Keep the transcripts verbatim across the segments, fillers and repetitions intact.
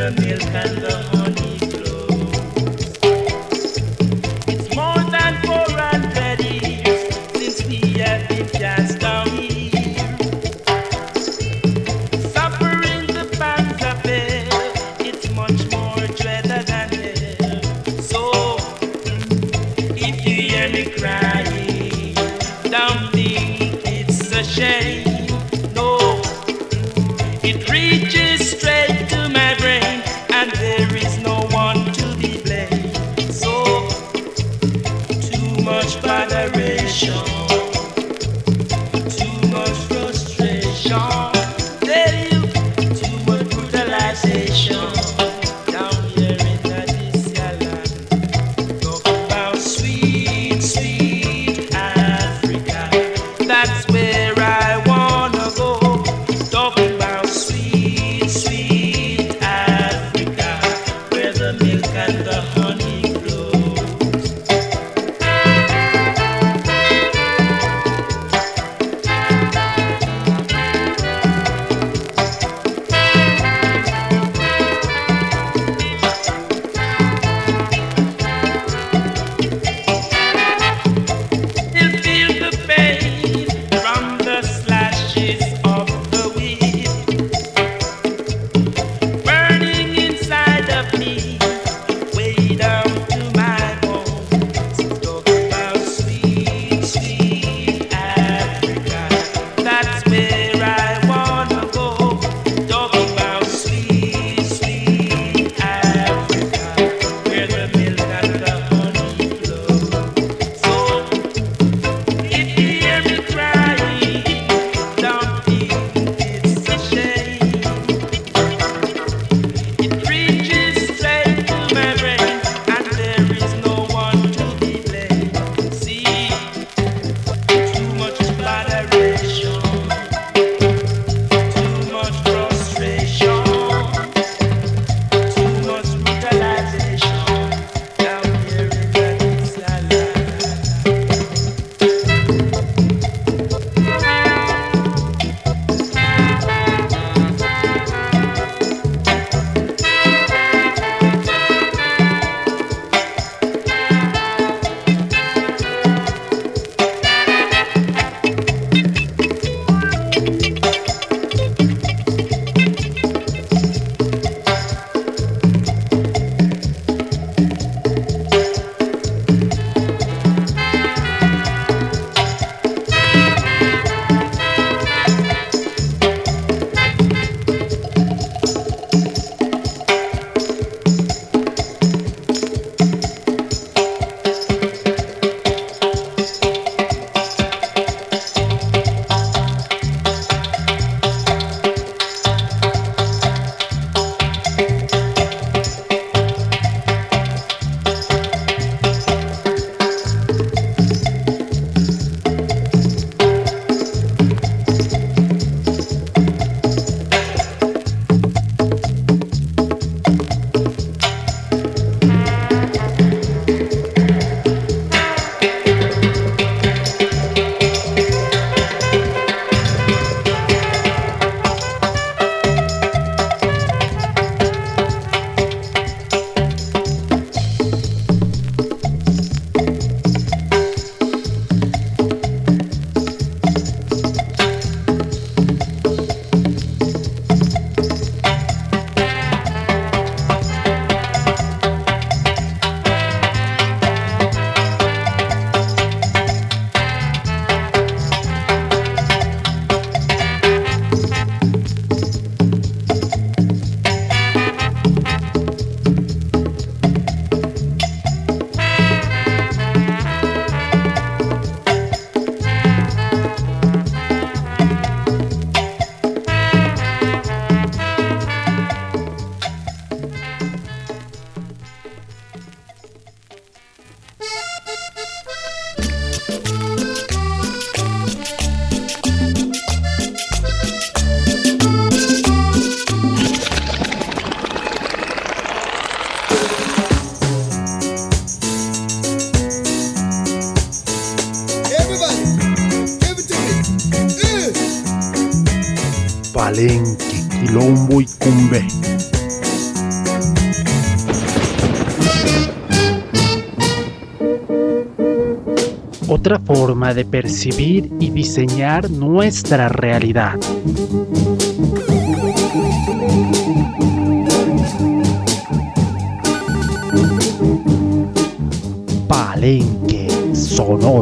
Palenque, Quilombo y Cumbé. Otra forma de percibir y diseñar nuestra realidad. Palenque sonoro.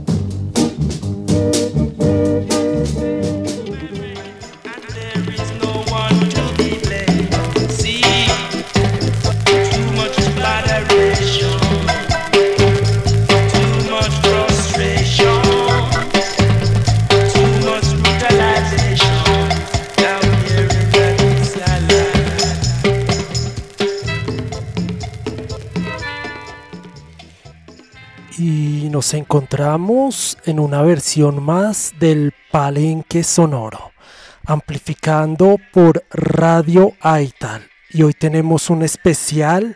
Nos encontramos en una versión más del Palenque sonoro, amplificando por Radio Aital. Y hoy tenemos un especial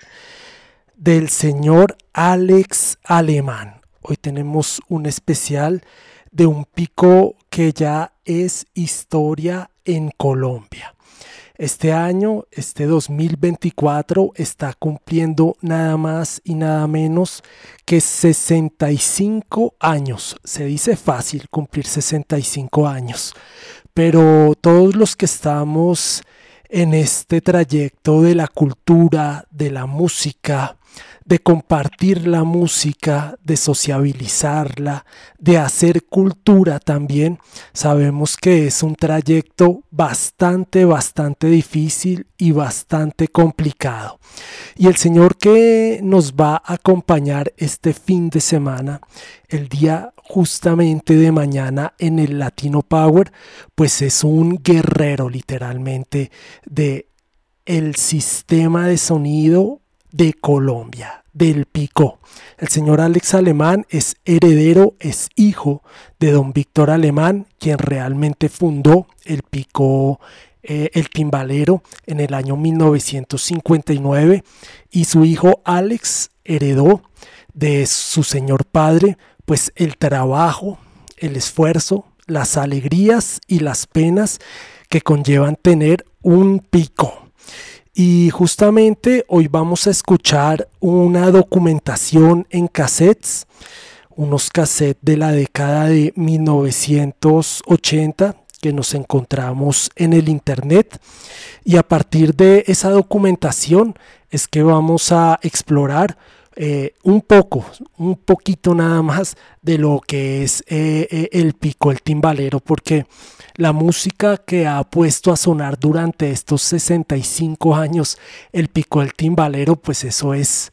del señor Alex Alemán. Hoy tenemos un especial de un pico que ya es historia en Colombia. Este año, este dos mil veinticuatro, está cumpliendo nada más y nada menos que sesenta y cinco años. Se dice fácil cumplir sesenta y cinco años, pero todos los que estamos en este trayecto de la cultura, de la música, de compartir la música, de sociabilizarla, de hacer cultura también, sabemos que es un trayecto bastante, bastante difícil y bastante complicado. Y el señor que nos va a acompañar este fin de semana, el día justamente de mañana en el Latino Power, pues es un guerrero literalmente de el sistema de sonido de Colombia, del Picó. El señor Alex Alemán es heredero, es hijo de don Víctor Alemán, quien realmente fundó el Picó, eh, el timbalero, en el año mil novecientos cincuenta y nueve, y su hijo Alex heredó de su señor padre pues el trabajo, el esfuerzo, las alegrías y las penas que conllevan tener un Picó. Y justamente hoy vamos a escuchar una documentación en cassettes, unos cassettes de la década de mil novecientos ochenta que nos encontramos en el internet, y a partir de esa documentación es que vamos a explorar eh, un poco, un poquito nada más de lo que es eh, eh, el Picó, el timbalero, porque la música que ha puesto a sonar durante estos sesenta y cinco años el Picó, el timbalero, pues eso es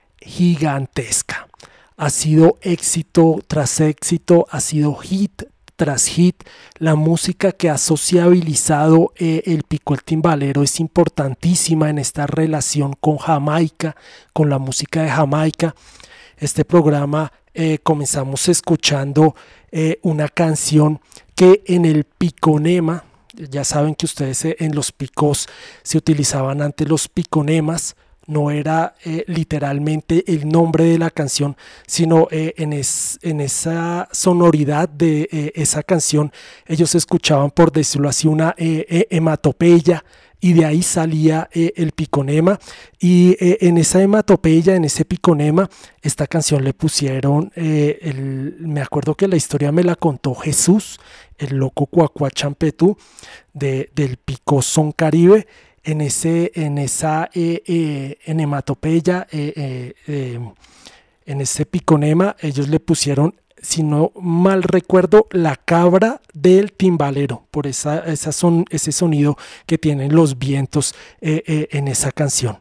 gigantesca. Ha sido éxito tras éxito, ha sido hit tras hit. La música que ha sociabilizado eh, el Picó, el timbalero es importantísima en esta relación con Jamaica, con la música de Jamaica. Este programa eh, comenzamos escuchando eh, una canción que en el piconema, ya saben que ustedes en los picos se utilizaban antes los piconemas, no era eh, literalmente el nombre de la canción, sino eh, en, es, en esa sonoridad de eh, esa canción ellos escuchaban, por decirlo así, una eh, eh, hematopeya, y de ahí salía eh, el piconema, y eh, en esa hematopeya, en ese piconema, esta canción le pusieron, eh, el, me acuerdo que la historia me la contó Jesús, el loco Cuacuá Champetú, de, del Picó Son Caribe. En, ese, en esa eh, eh, en hematopeya, eh, eh, eh, en ese piconema, ellos le pusieron, si no mal recuerdo, la cabra del timbalero, por esa, esa son, ese sonido que tienen los vientos eh, eh, en esa canción.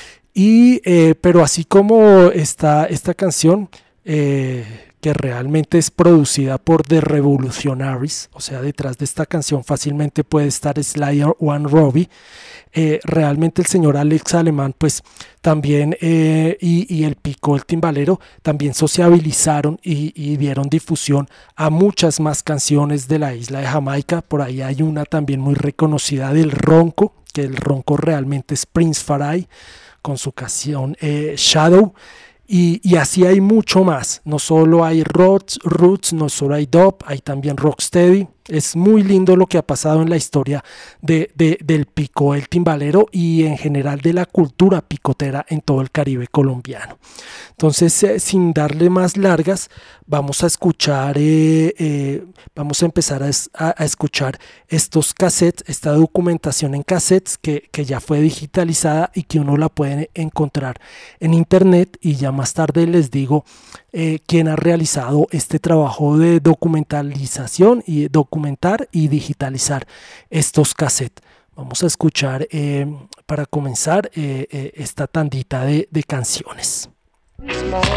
Y, eh, pero así como está esta canción, eh, que realmente es producida por The Revolutionaries, o sea, detrás de esta canción fácilmente puede estar Sly One Robbie. Eh, realmente el señor Alex Alemán pues también eh, y, y el Picó, el timbalero, también sociabilizaron y, y dieron difusión a muchas más canciones de la isla de Jamaica. Por ahí hay una también muy reconocida del ronco, que el ronco realmente es Prince Farai con su canción eh, Shadow. Y, y así hay mucho más, no solo hay roots, roots, no solo hay dub, hay también rocksteady, Es muy lindo lo que ha pasado en la historia de, de, del pico, el timbalero y en general de la cultura picotera en todo el Caribe colombiano. Entonces, eh, sin darle más largas, vamos a escuchar, eh, eh, vamos a empezar a, a, a escuchar estos cassettes, esta documentación en cassettes que, que ya fue digitalizada y que uno la puede encontrar en internet, y ya más tarde les digo eh, quién ha realizado este trabajo de documentalización y documentar y digitalizar estos cassettes. Vamos a escuchar eh, para comenzar eh, eh, esta tandita de, de canciones. El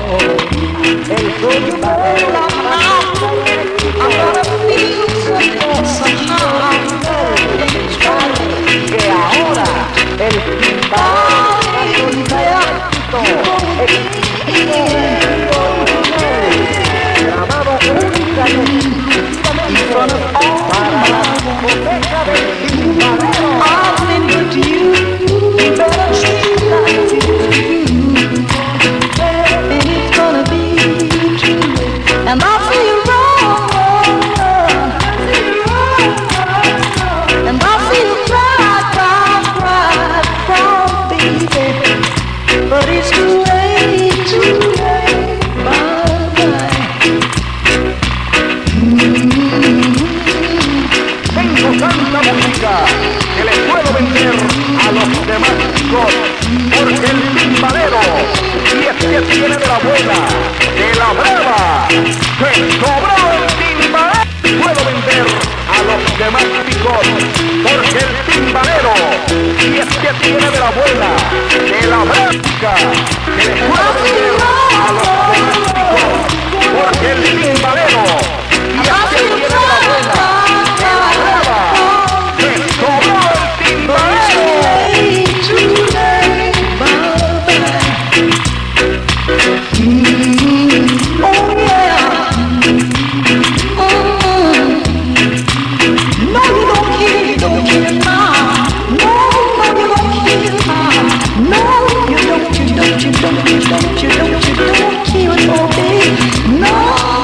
timbalero, que ahora el grabado única y exclusivamente para la discoteca del timbalero. And I feel wrong, and I feel proud, proud, proud, proud, baby. But it's too late, too late, bye-bye. Tengo tanta música que le puedo vender a los demás chicos, porque el timbalero, y es que tiene de la buena, de la brava, que sobró el timbalero. Puedo vender a los demás chicos, porque el timbalero, y es que tiene de la buena, de la brava, que le puedo vender a los demás chicos, porque el timbalero, y es que tiene de la buena, de la brava, que sobró el timbalero. Oh yeah. Mm. No, you don't care, you don't care now. No, no, you don't care now. No, you don't, you don't, you don't, you don't, you don't, you don't care no, baby. No.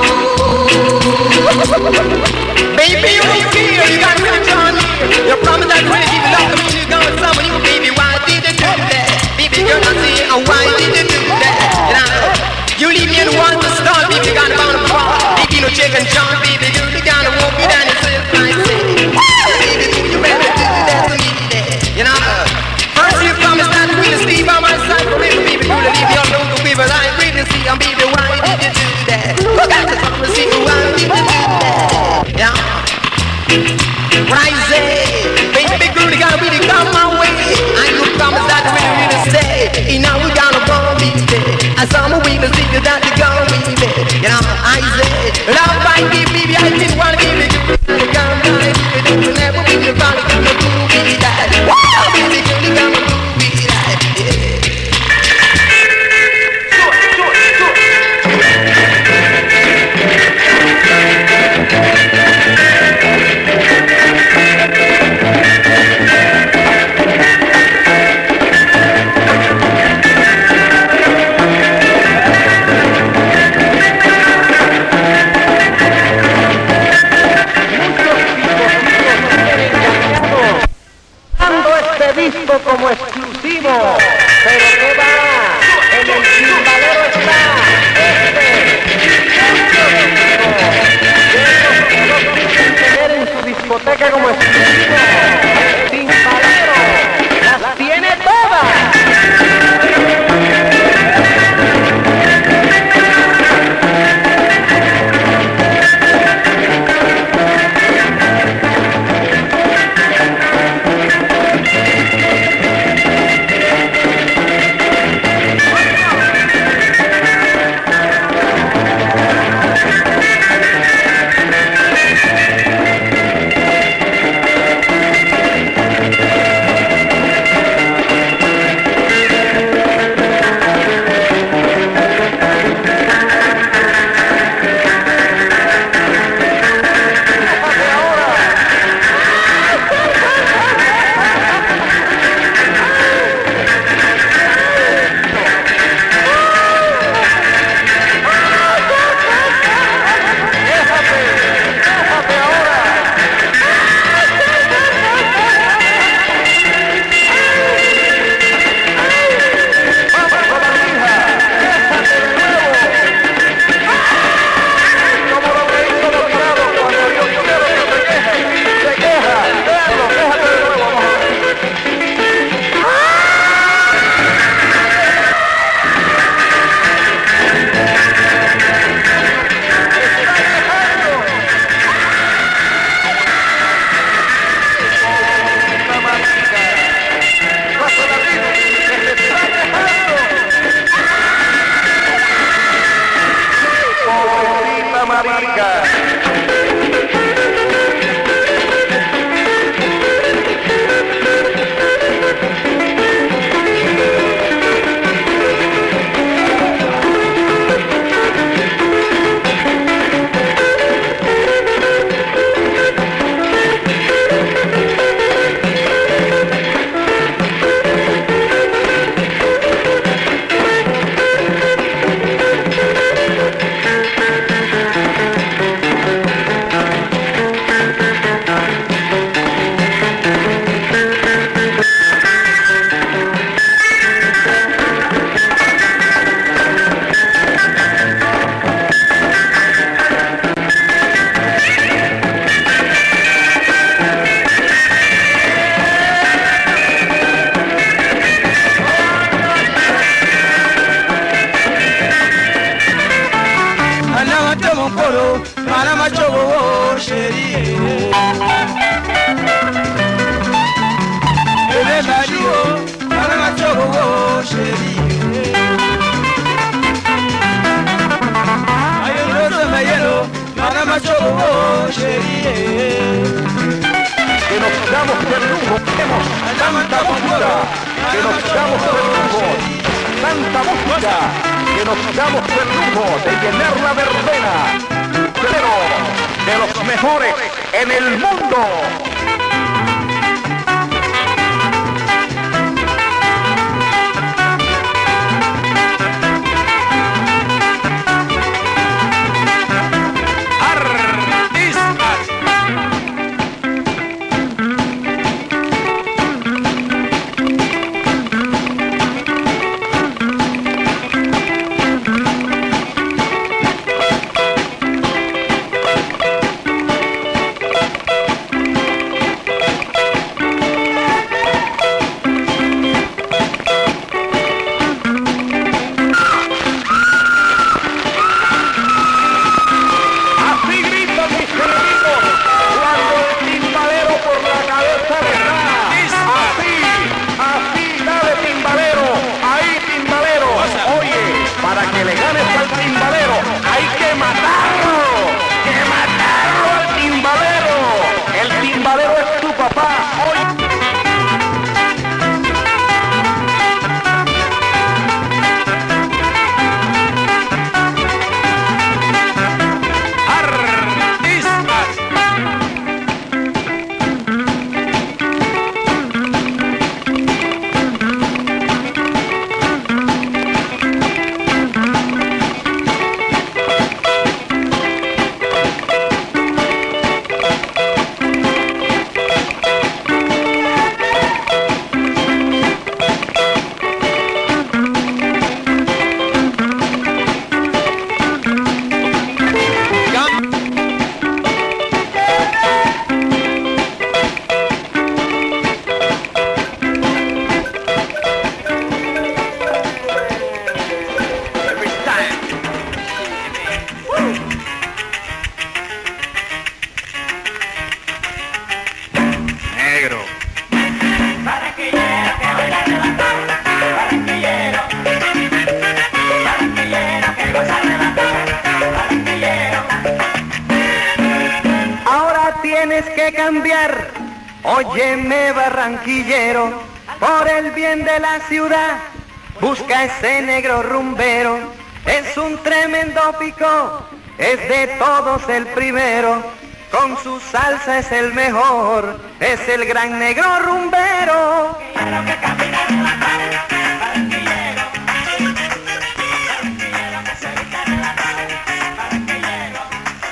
Baby, you don't care, you got to really turn me. You promised that you really keep it up, but you going somewhere, you baby, why did you do that? Baby girl, I see, oh, why did you do that? You know, you leave me in one to start, baby, got about a bar. Baby, no chicken jump, baby, you the kind of walk me down and say, I say, baby, you better do that to me, you know. First you promised that you will stay by my side forever, baby, you leave me alone, baby, I ain't ready to see, I'm baby, why did you do that? Look at the summer, see, why did you do that? Yeah. What I say, baby, girl, you gotta really come my way. I you promise that you really, really stay. And now we gotta go, baby. And some we will see you that you go, baby. You know, I say, love my baby, I just wanna give it to you. Come by, baby, don't never be the body, come to be that. Wow, baby, girl, you gotta be that. Yeah. Disco como exclusivo, pero ¿qué va? En el timbalero está este tener en su discoteca como exclusivo. El timbalero las tiene todas. mwana machogo sheri Ebe badio mwana machogo sheri Ayo rosa mayelo mwana machogo sheri que nos damos el lujo, tenemos tanta música, que nos damos el lujo, tanta música, que nos damos el lujo de llenar la verbena, pero de los mejores en el mundo. Óyeme barranquillero, por el bien de la ciudad, busca ese negro rumbero, es un tremendo pico, es de todos el primero, con su salsa es el mejor, es el gran negro rumbero. Quiero que camine en la calle, barranquillero, barranquillero que se vista en la calle, barranquillero.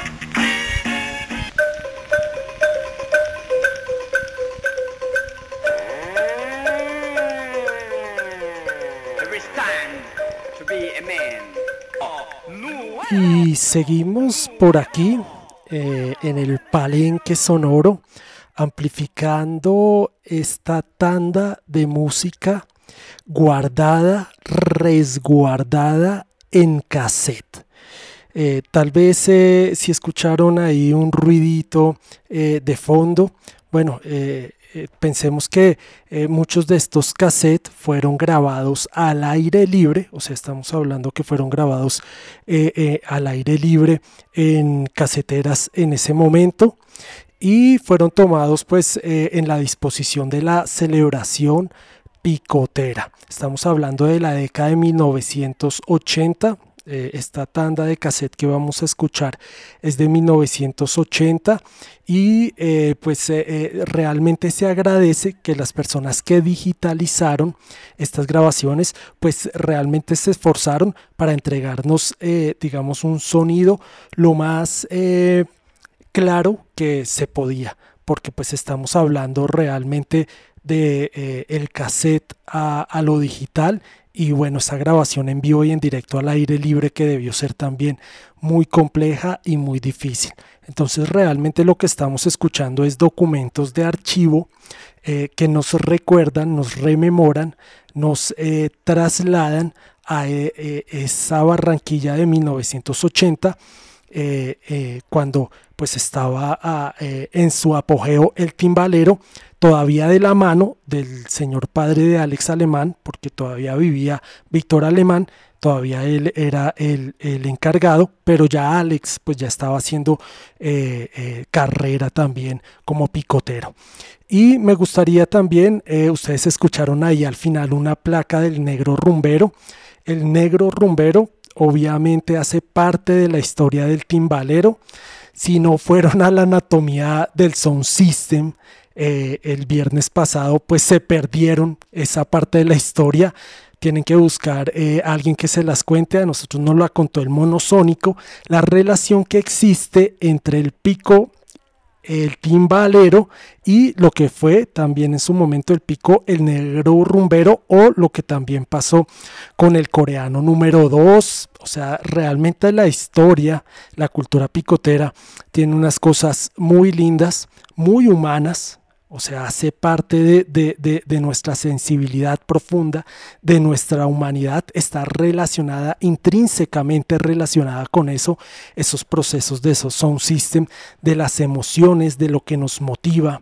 Y seguimos por aquí eh, en el Palenque Sonoro, amplificando esta tanda de música guardada, resguardada en cassette. Eh, tal vez eh, si escucharon ahí un ruidito eh, de fondo, bueno, eh, eh, pensemos que eh, muchos de estos cassettes fueron grabados al aire libre, o sea, estamos hablando que fueron grabados eh, eh, al aire libre en caseteras en ese momento y fueron tomados pues eh, en la disposición de la celebración picotera. Estamos hablando de la década de mil novecientos ochenta. Eh, esta tanda de cassette que vamos a escuchar es de mil novecientos ochenta y eh, pues eh, eh, realmente se agradece que las personas que digitalizaron estas grabaciones pues realmente se esforzaron para entregarnos eh, digamos un sonido lo más eh, claro que se podía, porque pues estamos hablando realmente de eh, el cassette a, a lo digital. Y bueno, esa grabación en vivo y en directo al aire libre que debió ser también muy compleja y muy difícil. Entonces realmente lo que estamos escuchando es documentos de archivo eh, que nos recuerdan, nos rememoran, nos eh, trasladan a eh, eh, esa Barranquilla de mil novecientos ochenta eh, eh, cuando pues estaba a, eh, en su apogeo el timbalero, todavía de la mano del señor padre de Alex Alemán, porque todavía vivía Víctor Alemán, todavía él era el, el encargado, pero ya Alex pues ya estaba haciendo eh, eh, carrera también como picotero. Y me gustaría también, eh, ustedes escucharon ahí al final una placa del Negro Rumbero. El Negro Rumbero obviamente hace parte de la historia del timbalero. Si no fueron a la anatomía del Sound System eh, el viernes pasado, pues se perdieron esa parte de la historia. Tienen que buscar eh, a alguien que se las cuente. A nosotros nos la contó el Monosónico, la relación que existe entre el pico, el timbalero y lo que fue también en su momento el pico, el Negro Rumbero, o lo que también pasó con el coreano número dos. O sea, realmente la historia, la cultura picotera tiene unas cosas muy lindas, muy humanas. O sea, hace parte de, de, de, de nuestra sensibilidad profunda, de nuestra humanidad, está relacionada, intrínsecamente relacionada con eso, esos procesos de esos sound system, de las emociones, de lo que nos motiva,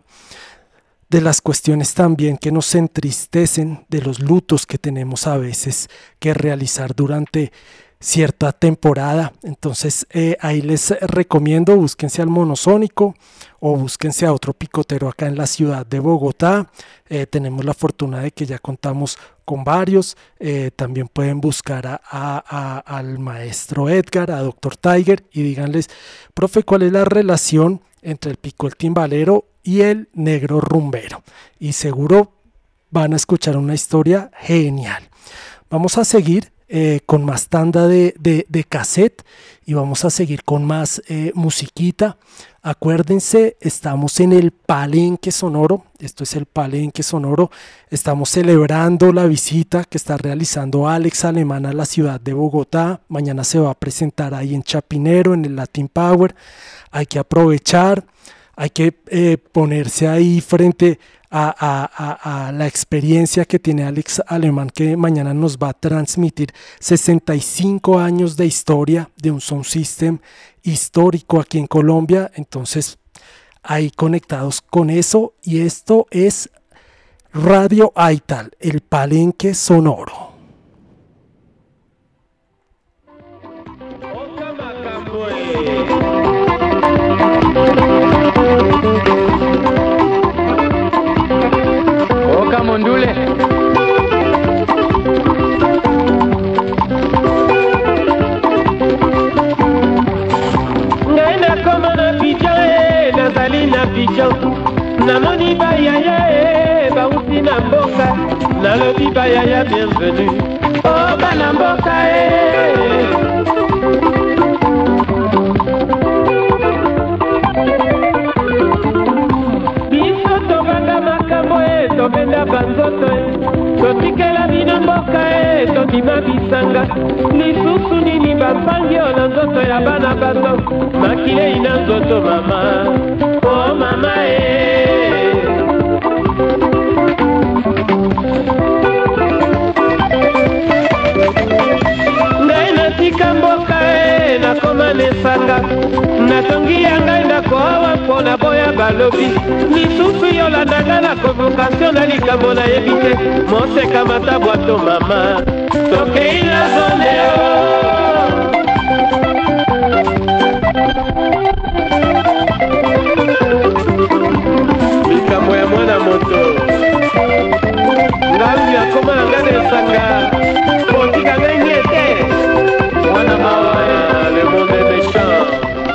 de las cuestiones también que nos entristecen, de los lutos que tenemos a veces que realizar durante cierta temporada. Entonces eh, ahí les recomiendo, búsquense al Monosónico o búsquense a otro picotero acá en la ciudad de Bogotá. Eh, tenemos la fortuna de que ya contamos con varios. Eh, también pueden buscar a, a, a, al maestro Edgar, a doctor Tiger, y díganles, profe, ¿cuál es la relación entre el pico, el timbalero y el Negro Rumbero? Y seguro van a escuchar una historia genial. Vamos a seguir Eh, con más tanda de, de, de cassette y vamos a seguir con más eh, musiquita. Acuérdense, estamos en el Palenque Sonoro. Esto es el Palenque Sonoro. Estamos celebrando la visita que está realizando Alex Alemán a la ciudad de Bogotá. Mañana se va a presentar ahí en Chapinero, en el Latin Power. Hay que aprovechar, hay que eh, ponerse ahí frente A, a, a, a la experiencia que tiene Alex Alemán, que mañana nos va a transmitir sesenta y cinco años de historia de un sound system histórico aquí en Colombia. Entonces ahí conectados con eso, y esto es Radio Aital, el Palenque Sonoro. Oka Mondule Ngana koma na pijan e nazali na pijan namoni bayaya e bauti na mboka nalobi bayaya bienvenue oka na mboka e tobenda banzoto e totikela bino mboka e tondima bisanga lisusu nini bampangi o na nzoto ya bana bato makilei na nzoto mama o mama e ngai natika mboka e nakoma nesanga natongi ya ngai ndako awa mpo na boya balobi lisusu yolandanga na convocation na likambo nayebi te moseka mata bwato mama tokei na zone o likambo ya mwana moto ngai akoma na ngai nesanga potika ngai nyete mwana mawa le monde méchant.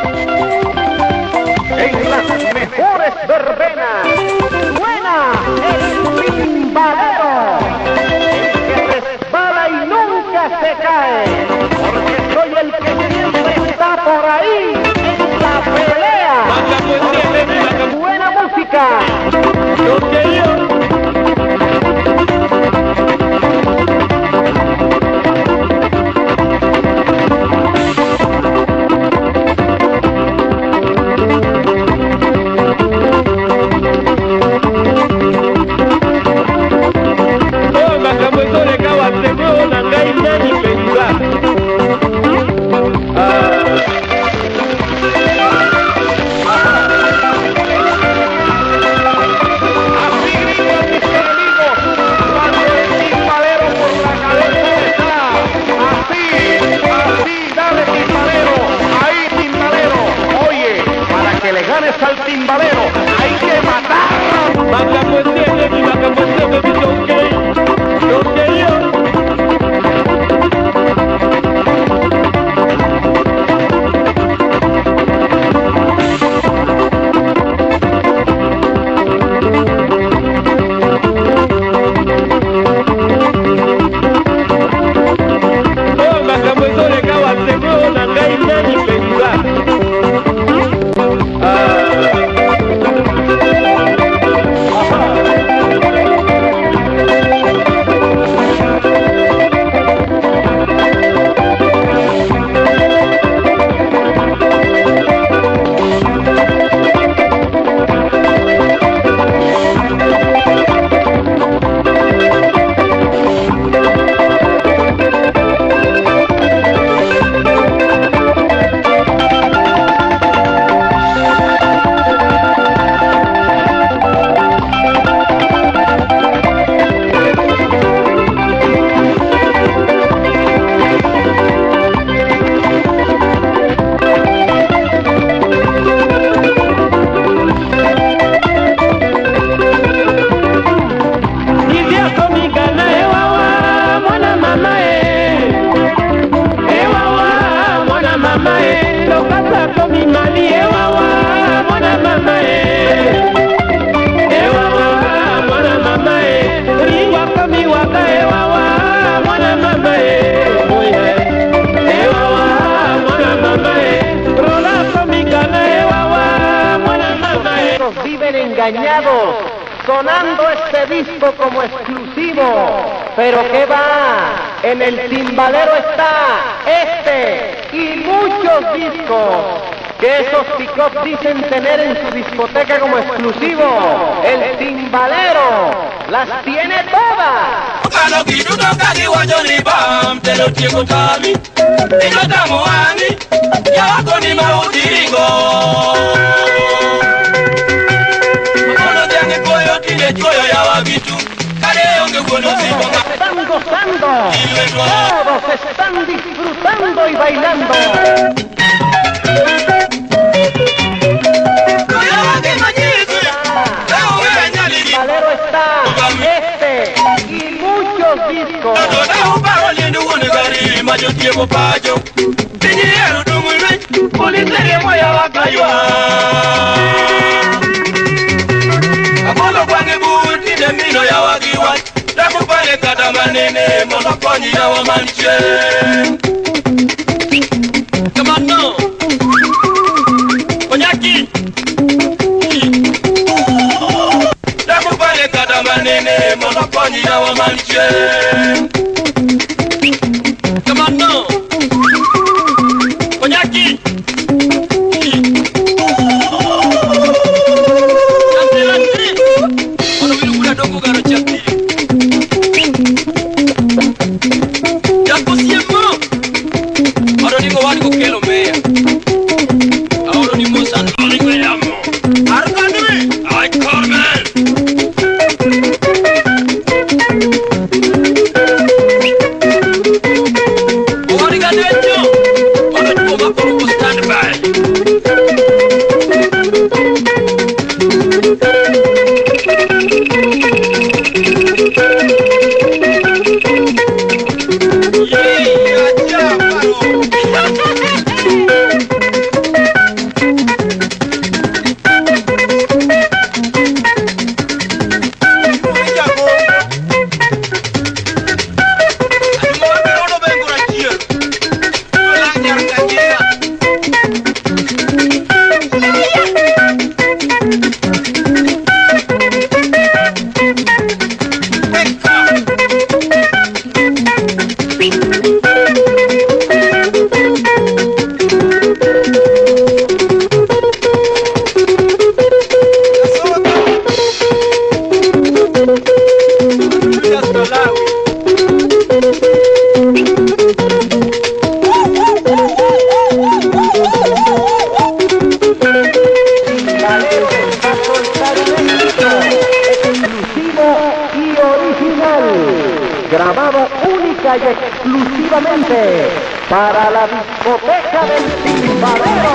En las mejores verbenas suena el timbalero, el que resbala y nunca se cae. engañados, sonando este disco como exclusivo. Pero qué va, en el timbalero está este y muchos discos que esos pick-up dicen tener en su discoteca como exclusivo. El timbalero las tiene todas. Están gozando, todos están disfrutando y bailando. Valero está este y muchos discos. Come on now. Konyaki. Damu pale kata manene monoponi na wamanche. Come on now. Konyaki. Chantelantri. Ono biru kula dongo garo chapti. Japo siemo. Oro ningo wani ko kelo meya. Oro ni mosan ori ko yamo. Arkanime. Ay Carmen. Ori ganecho. Oro ko ma ko stand by. Grabado única y exclusivamente para la discoteca del timbalero.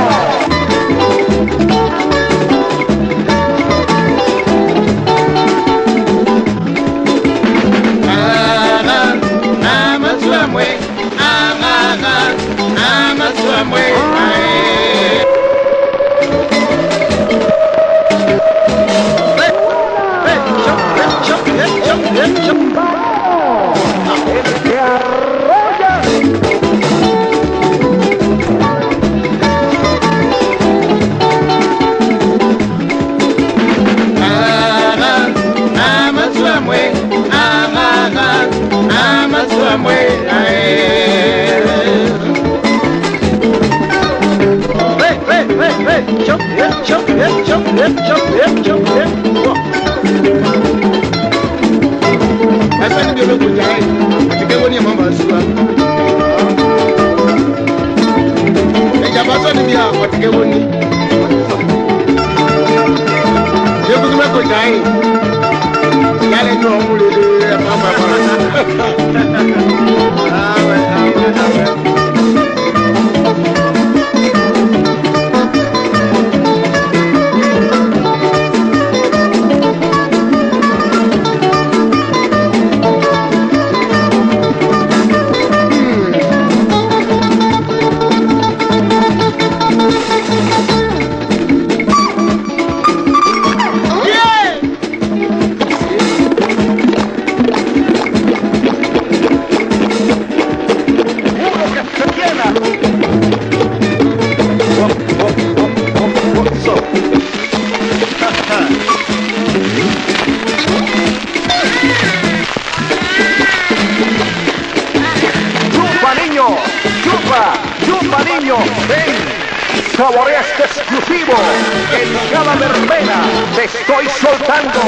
Saborea este exclusivo que en cada verbena te estoy soltando.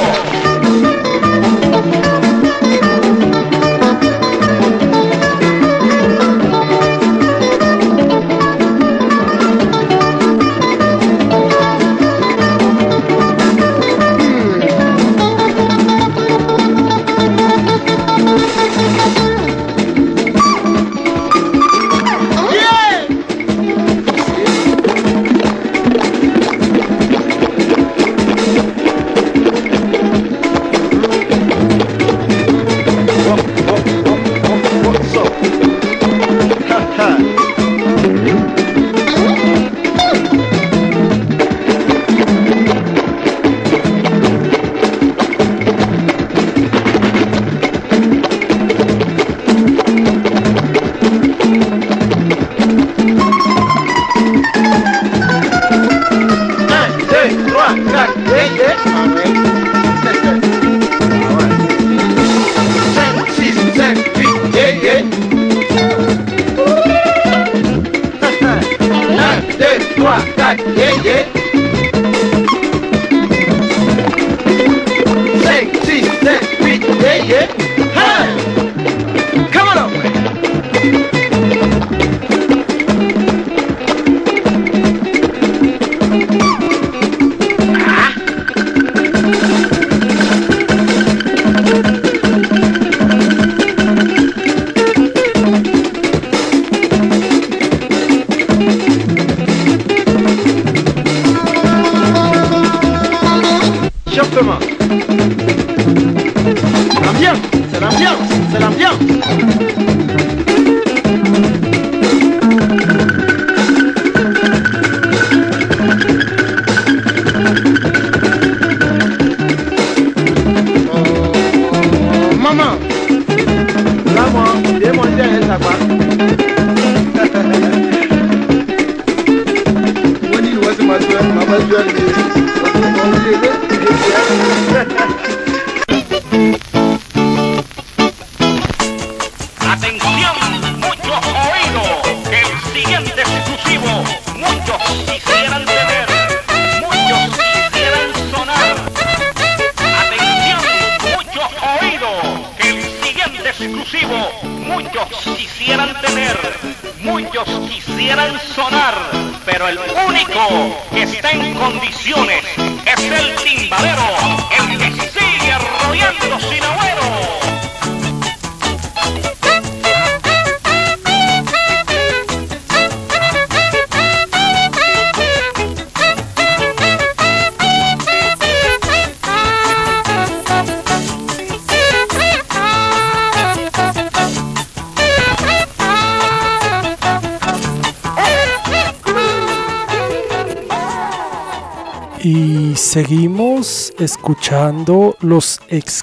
Y seguimos escuchando los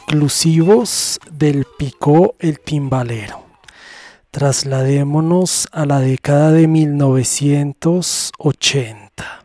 exclusivos del Picó el Timbalero. Trasladémonos a la década de mil novecientos ochenta.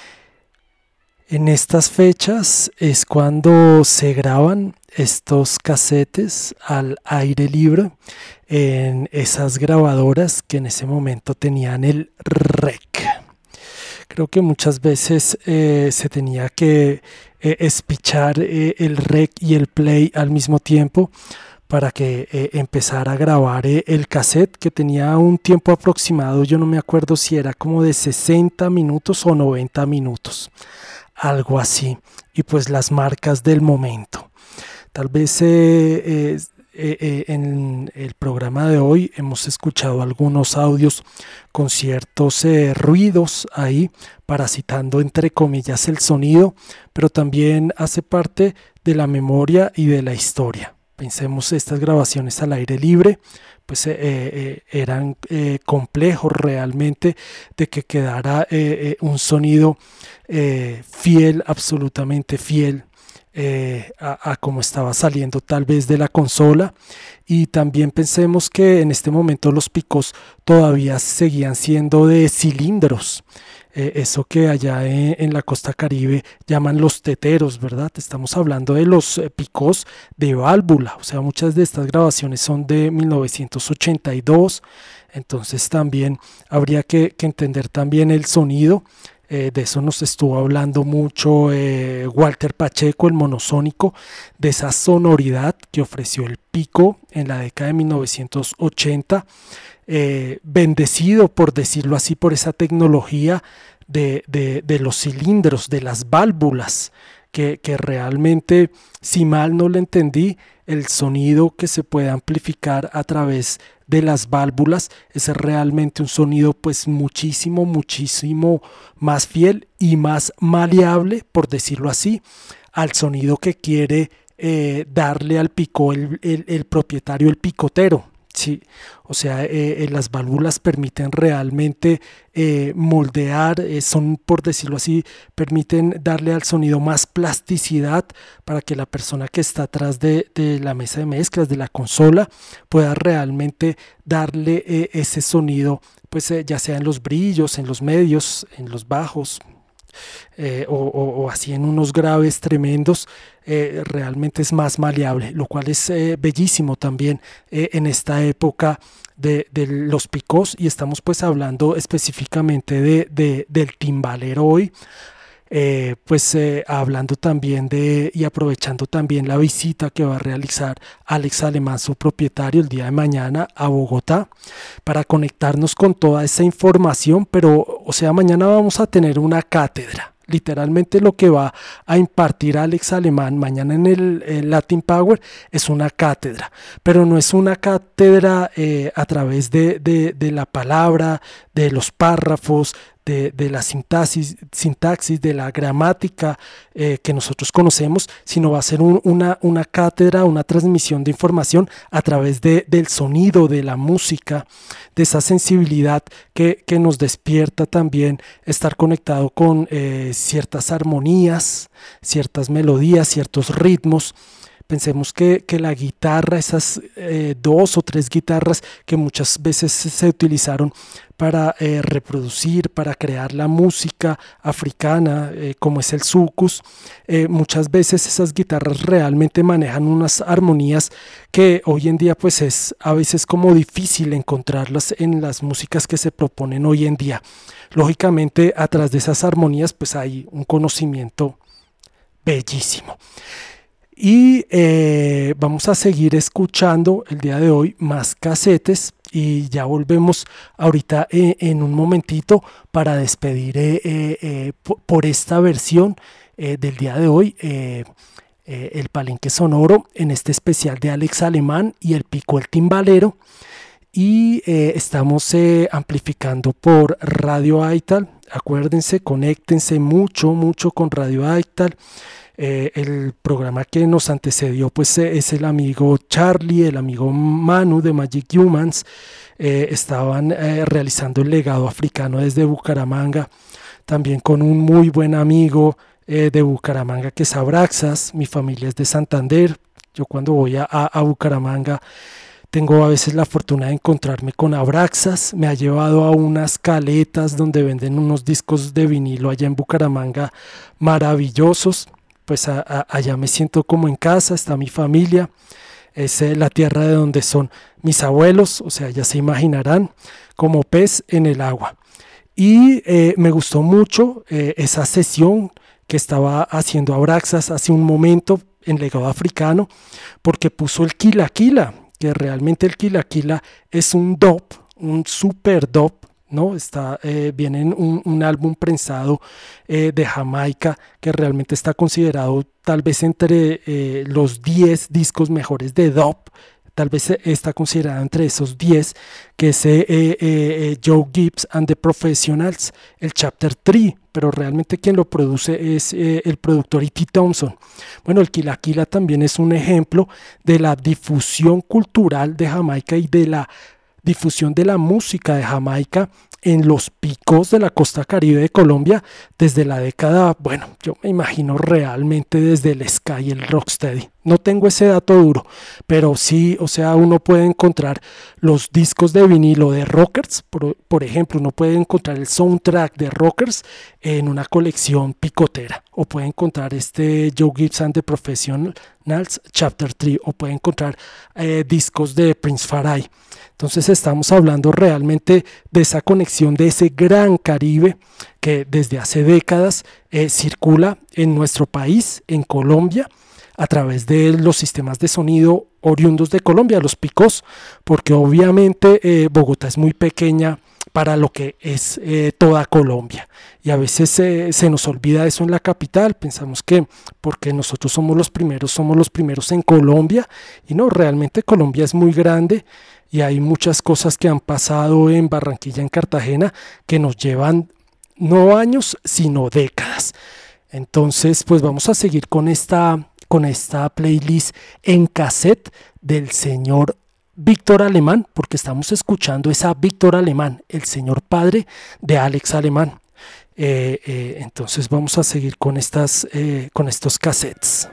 En estas fechas es cuando se graban estos casetes al aire libre en esas grabadoras que en ese momento tenían el R E C. Creo que muchas veces eh, se tenía que eh, espichar eh, el R E C y el play al mismo tiempo para que eh, empezara a grabar eh, el cassette, que tenía un tiempo aproximado, yo no me acuerdo si era como de sesenta minutos o noventa minutos, algo así, y pues las marcas del momento. Tal vez eh, eh, eh, eh, en el programa de hoy hemos escuchado algunos audios con ciertos eh, ruidos ahí, parasitando entre comillas el sonido, pero también hace parte de la memoria y de la historia. Pensemos, estas grabaciones al aire libre, pues eh, eh, eran eh, complejos realmente de que quedara eh, eh, un sonido eh, fiel, absolutamente fiel eh, a, a como estaba saliendo tal vez de la consola. Y también pensemos que en este momento los picos todavía seguían siendo de cilindros. eh, eso que allá en, en la costa caribe llaman los teteros, ¿verdad? Estamos hablando de los eh, picos de válvula, o sea, muchas de estas grabaciones son de mil novecientos ochenta y dos, entonces también habría que, que entender también el sonido. Eh, de eso nos estuvo hablando mucho eh, Walter Pacheco, el monosónico, de esa sonoridad que ofreció el pico en la década de mil novecientos ochenta, eh, bendecido, por decirlo así, por esa tecnología de, de, de los cilindros, de las válvulas, que, que realmente, si mal no lo entendí, el sonido que se puede amplificar a través de las válvulas es realmente un sonido pues muchísimo, muchísimo más fiel y más maleable, por decirlo así, al sonido que quiere eh, darle al pico el, el, el propietario, el picotero. Sí, o sea, eh, eh, las válvulas permiten realmente eh, moldear, eh, son, por decirlo así, permiten darle al sonido más plasticidad para que la persona que está atrás de, de la mesa de mezclas, de la consola, pueda realmente darle eh, ese sonido, pues eh, ya sea en los brillos, en los medios, en los bajos. Eh, o, o, o así en unos graves tremendos, eh, realmente es más maleable, lo cual es eh, bellísimo también eh, en esta época de, de los picos, y estamos pues hablando específicamente de, de, del timbalero hoy. Eh, pues eh, hablando también de y aprovechando también la visita que va a realizar Alex Alemán, su propietario, el día de mañana a Bogotá, para conectarnos con toda esa información. Pero, o sea, mañana vamos a tener una cátedra. Literalmente lo que va a impartir Alex Alemán mañana en el, el Latin Power es una cátedra, pero no es una cátedra eh, a través de, de, de la palabra, de los párrafos, de, de la sintaxis, sintaxis, de la gramática eh, que nosotros conocemos, sino va a ser un, una, una cátedra, una transmisión de información a través de, del sonido, de la música, de esa sensibilidad que, que nos despierta también estar conectado con eh, ciertas armonías, ciertas melodías, ciertos ritmos. Pensemos que, que la guitarra, esas eh, dos o tres guitarras que muchas veces se utilizaron para eh, reproducir, para crear la música africana, eh, como es el soukous, eh, muchas veces esas guitarras realmente manejan unas armonías que hoy en día pues es a veces como difícil encontrarlas en las músicas que se proponen hoy en día. Lógicamente, atrás de esas armonías pues hay un conocimiento bellísimo. Y eh, vamos a seguir escuchando el día de hoy más casetes, y ya volvemos ahorita eh, en un momentito para despedir eh, eh, eh, por, por esta versión eh, del día de hoy, eh, eh, el Palenque Sonoro, en este especial de Alex Alemán y el Pico el Timbalero. Y eh, estamos eh, amplificando por Radio Aital. Acuérdense, conéctense mucho, mucho con Radio Aital. Eh, el programa que nos antecedió pues eh, es el amigo Charlie, el amigo Manu de Magic Humans. Eh, estaban eh, realizando el legado africano desde Bucaramanga, también con un muy buen amigo eh, de Bucaramanga que es Abraxas. Mi familia es de Santander. Yo cuando voy a, a, a Bucaramanga tengo a veces la fortuna de encontrarme con Abraxas. Me ha llevado a unas caletas donde venden unos discos de vinilo allá en Bucaramanga maravillosos. Pues a, a, allá me siento como en casa, está mi familia, es eh, la tierra de donde son mis abuelos, o sea, ya se imaginarán, como pez en el agua. Y eh, me gustó mucho eh, esa sesión que estaba haciendo Abraxas hace un momento en Legado Africano, porque puso el Kila Kila, que realmente el Kila Kila es un dub, un super dub, ¿no? Está, eh, viene en un, un álbum prensado eh, de Jamaica que realmente está considerado tal vez entre eh, los diez discos mejores de dub. Tal vez está considerado entre esos diez, que es eh, eh, eh, Joe Gibbs and the Professionals, el Chapter tres, pero realmente quien lo produce es eh, el productor E T Thompson. Bueno, el Kila Kila también es un ejemplo de la difusión cultural de Jamaica y de la difusión de la música de Jamaica en los picos de la costa caribe de Colombia desde la década, bueno, yo me imagino realmente desde el ska y el rocksteady. No tengo ese dato duro, pero sí, o sea, uno puede encontrar los discos de vinilo de Rockers, por, por ejemplo, uno puede encontrar el soundtrack de Rockers en una colección picotera, o puede encontrar este Joe Gibbs and the Professionals Chapter tres, o puede encontrar eh, discos de Prince Farai. Entonces estamos hablando realmente de esa conexión de ese gran Caribe que desde hace décadas eh, circula en nuestro país, en Colombia, a través de los sistemas de sonido oriundos de Colombia, los picos, porque obviamente eh, Bogotá es muy pequeña para lo que es eh, toda Colombia, y a veces eh, se nos olvida eso en la capital. Pensamos que porque nosotros somos los primeros, somos los primeros en Colombia, y no, realmente Colombia es muy grande y hay muchas cosas que han pasado en Barranquilla, en Cartagena, que nos llevan no años, sino décadas. Entonces, pues vamos a seguir con esta, con esta playlist en cassette del señor Víctor Alemán, porque estamos escuchando esa Víctor Alemán, el señor padre de Alex Alemán. Eh, eh, entonces vamos a seguir con, estas, eh, con estos cassettes.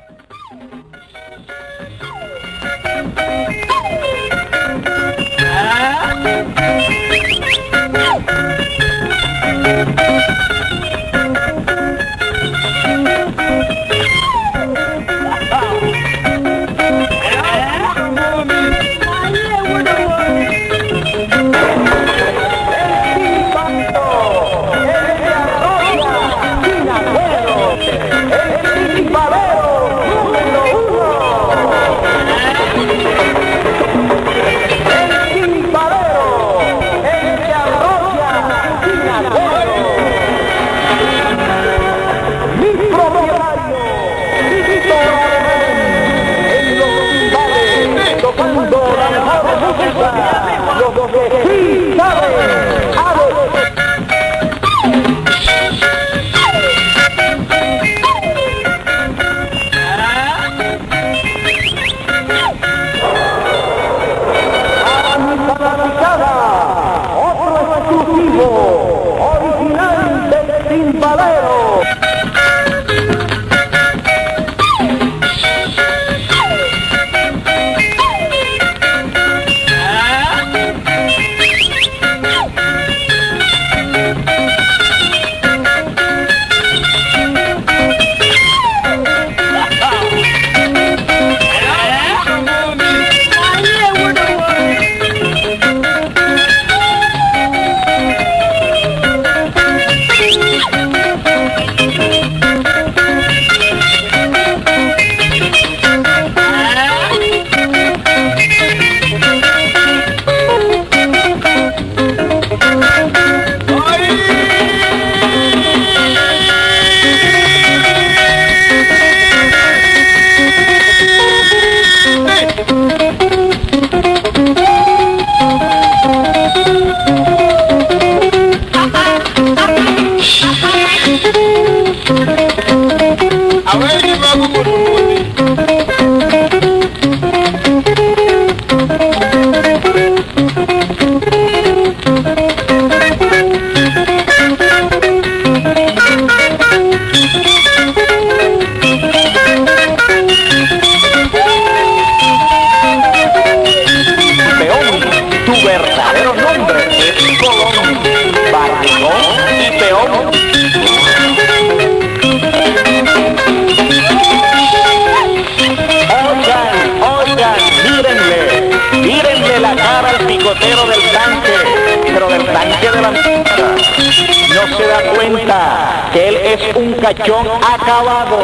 Cachón acabado.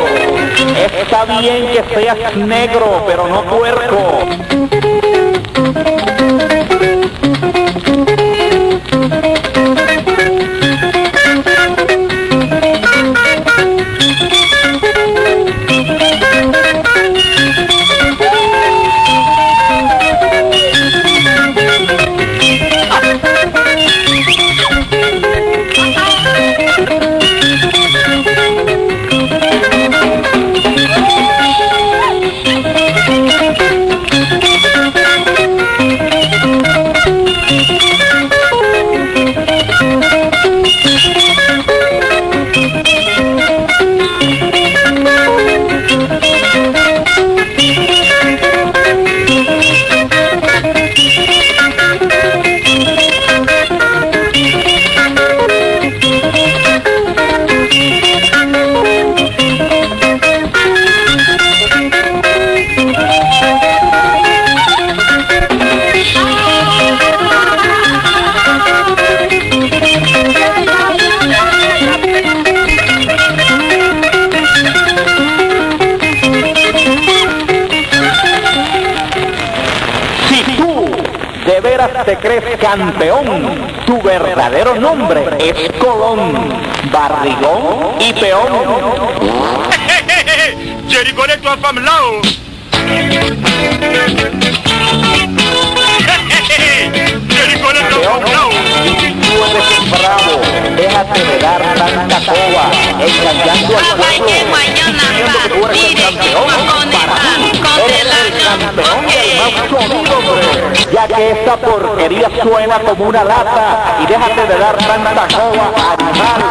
Está bien que seas negro, pero no puerco. de veras te crees campeón. Tu verdadero nombre es Colón, barrigón y peón. J'ai rigolé toi femme là-haut. J'ai rigolé toi femme là-haut. Tú eres un bravo, déjate de dar tanta coba, engañando al pueblo. Diciendo que tú eres el campeón, para ti, eres el campeón del más sonido, hombre. Ya que esa porquería suena como una lata, y déjate de dar tanta coba, animal.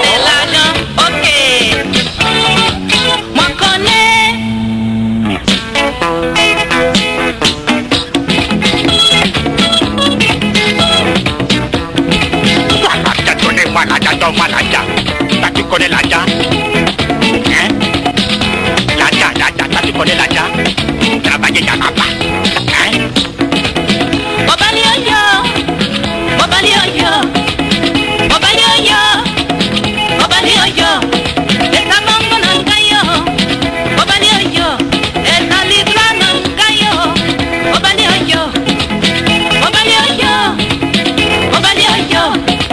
Malaya, tati con el allá, ¿eh? La ya, la ya, tati con el allá, trabaje ya papá, ¿eh? Obalio yo, obalio yo, obalio yo, obalio yo, esta mambo nanga yo, obalio yo, esta libra nanga yo, obalio yo, obalio yo, obalio yo.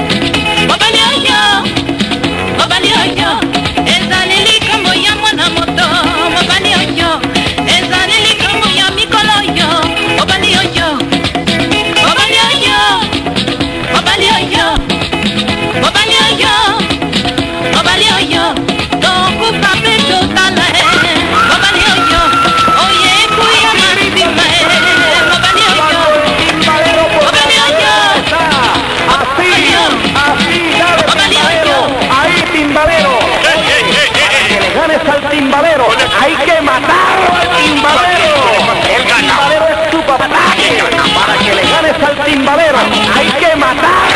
Hay que matarlo al timbalero. El timbalero es tu papá. Para que le ganes al timbalero, hay que matarlo.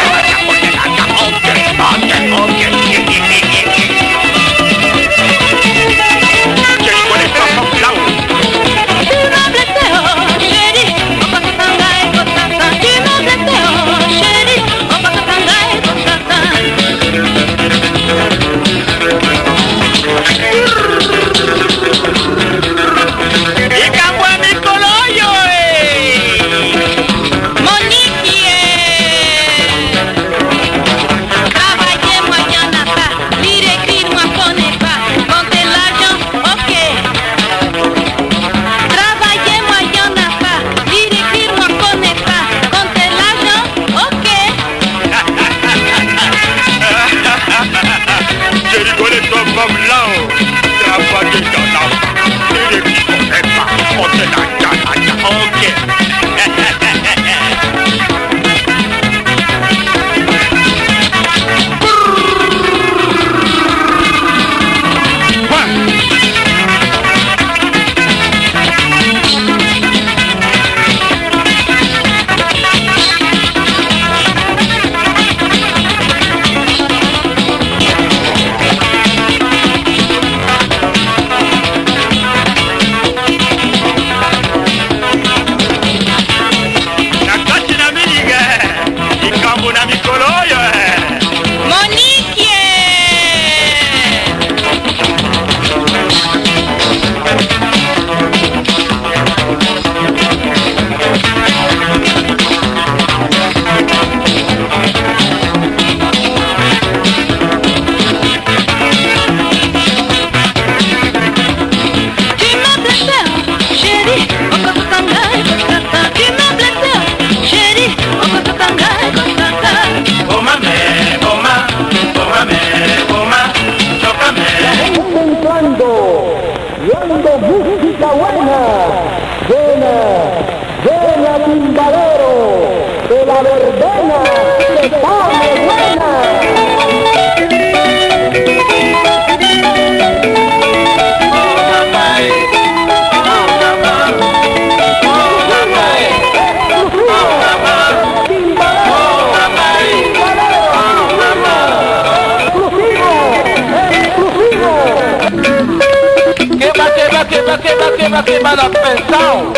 ¿Qué mal has pensado?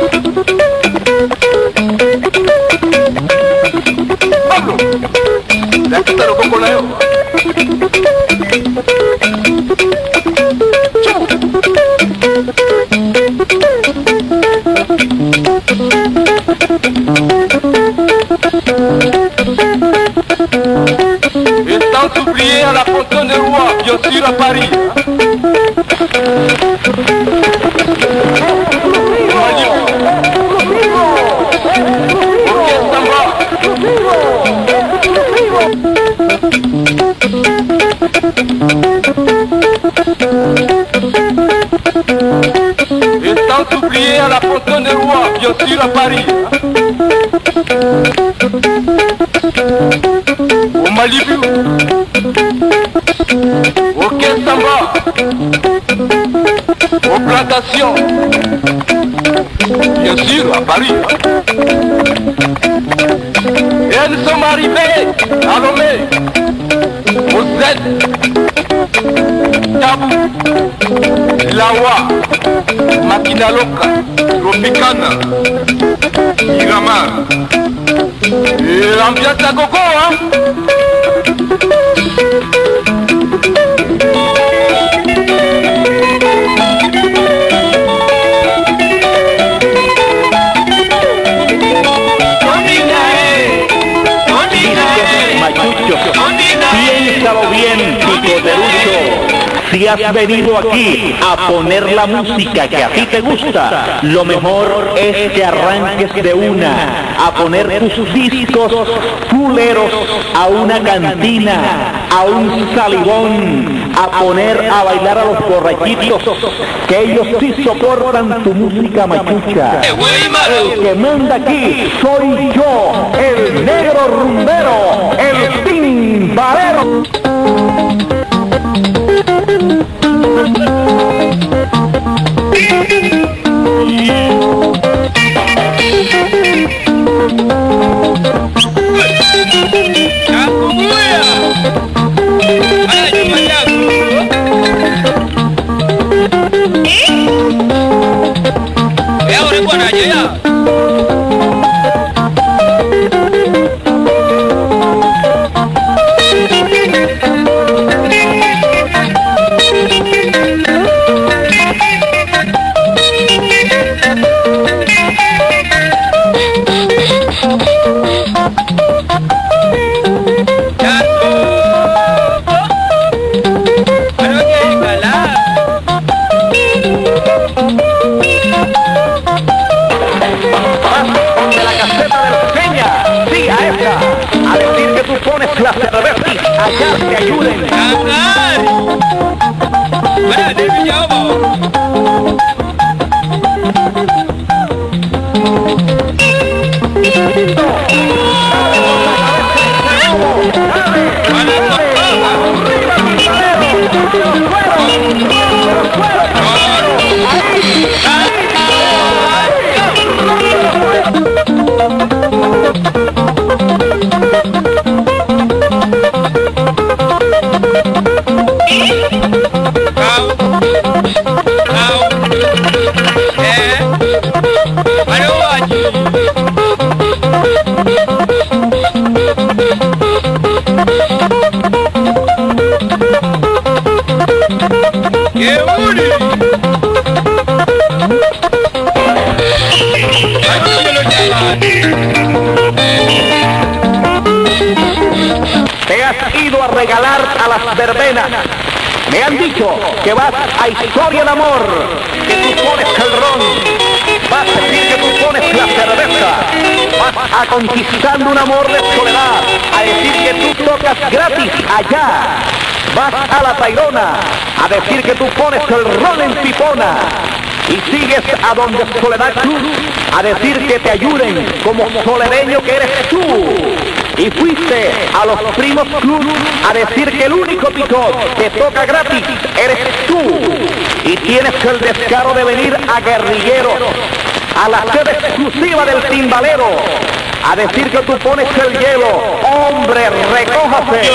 Pablo, déjate lo con la ego. Chau. sûr à Paris. Et sans oublier à la Fontaine des Rois, bien sûr à Paris. Au Malibu, au Quai Samba, aux plantations, bien sûr à Paris. Et nous sommes arrivés à Lomé, au Z, Tabou, Lawa, Makinaloka, Tropicana, Miramar. Et l'ambiance à coco, hein? Piénsalo bien, Pico Terucho. Si has venido aquí a poner la música que a ti te gusta, lo mejor es que arranques de una a poner tus discos fuleros a una cantina, a un salivón, a poner a bailar a los borrachitos, que ellos sí soportan tu música machucha. El que manda aquí soy yo, el negro rumbero, el timbalero. La cerveza, allá te ayuden. Te has ido a regalar a las verbenas. Me han dicho que vas a Historia de Amor, que tú pones el ron, vas a decir que tú pones la cerveza, vas a Conquistando un Amor de Soledad, a decir que tú tocas gratis allá, vas a La Tayrona, a decir que tú pones el ron en Pipona, y sigues a donde Soledad Cruz, a decir que te ayuden como solereño que eres tú. Y fuiste a los Primos Club a decir que el único picot que toca gratis eres tú. Y tienes el descaro de venir a Guerrilleros, a la sede exclusiva del timbalero, a decir que tú pones el hielo. ¡Hombre, recójase!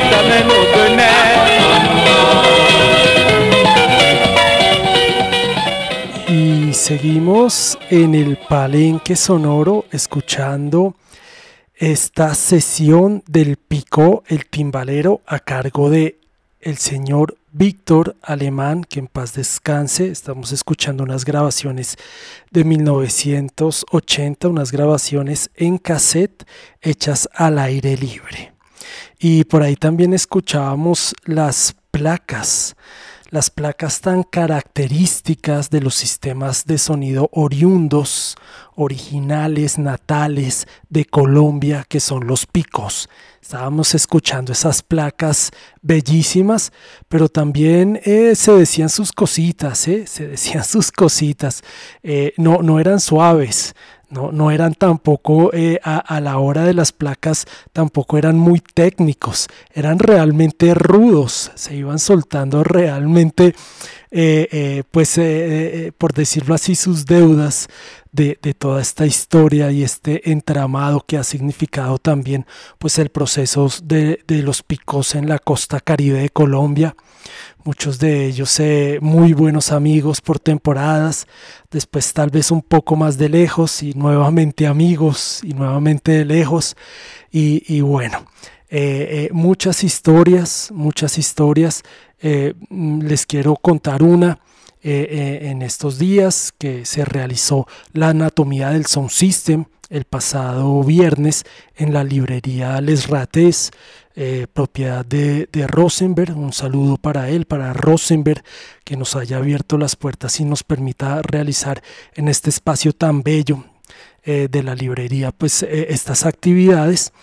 Y seguimos en el Palenque Sonoro escuchando esta sesión del Picó, el timbalero, a cargo de el señor Víctor Alemán, que en paz descanse. Estamos escuchando unas grabaciones de mil novecientos ochenta, unas grabaciones en cassette hechas al aire libre. Y por ahí también escuchábamos las placas. Las placas tan características de los sistemas de sonido oriundos, originales, natales de Colombia, que son los picos. Estábamos escuchando esas placas bellísimas, pero también eh, se decían sus cositas, ¿eh? se decían sus cositas. Eh, no, no eran suaves. No, no eran tampoco, eh, a, a la hora de las placas, tampoco eran muy técnicos, eran realmente rudos, se iban soltando realmente, eh, eh, pues eh, eh, por decirlo así, sus deudas de, de toda esta historia y este entramado que ha significado también pues el proceso de, de los picos en la costa caribe de Colombia. Muchos de ellos eh, muy buenos amigos por temporadas, después tal vez un poco más de lejos y nuevamente amigos y nuevamente de lejos y, y bueno, eh, eh, muchas historias, muchas historias, eh, les quiero contar una eh, eh, en estos días que se realizó la anatomía del Sound System el pasado viernes en la librería Les Ratés, Eh, propiedad de, de Rosenberg. Un saludo para él, para Rosenberg, que nos haya abierto las puertas y nos permita realizar en este espacio tan bello eh, de la librería pues eh, estas actividades.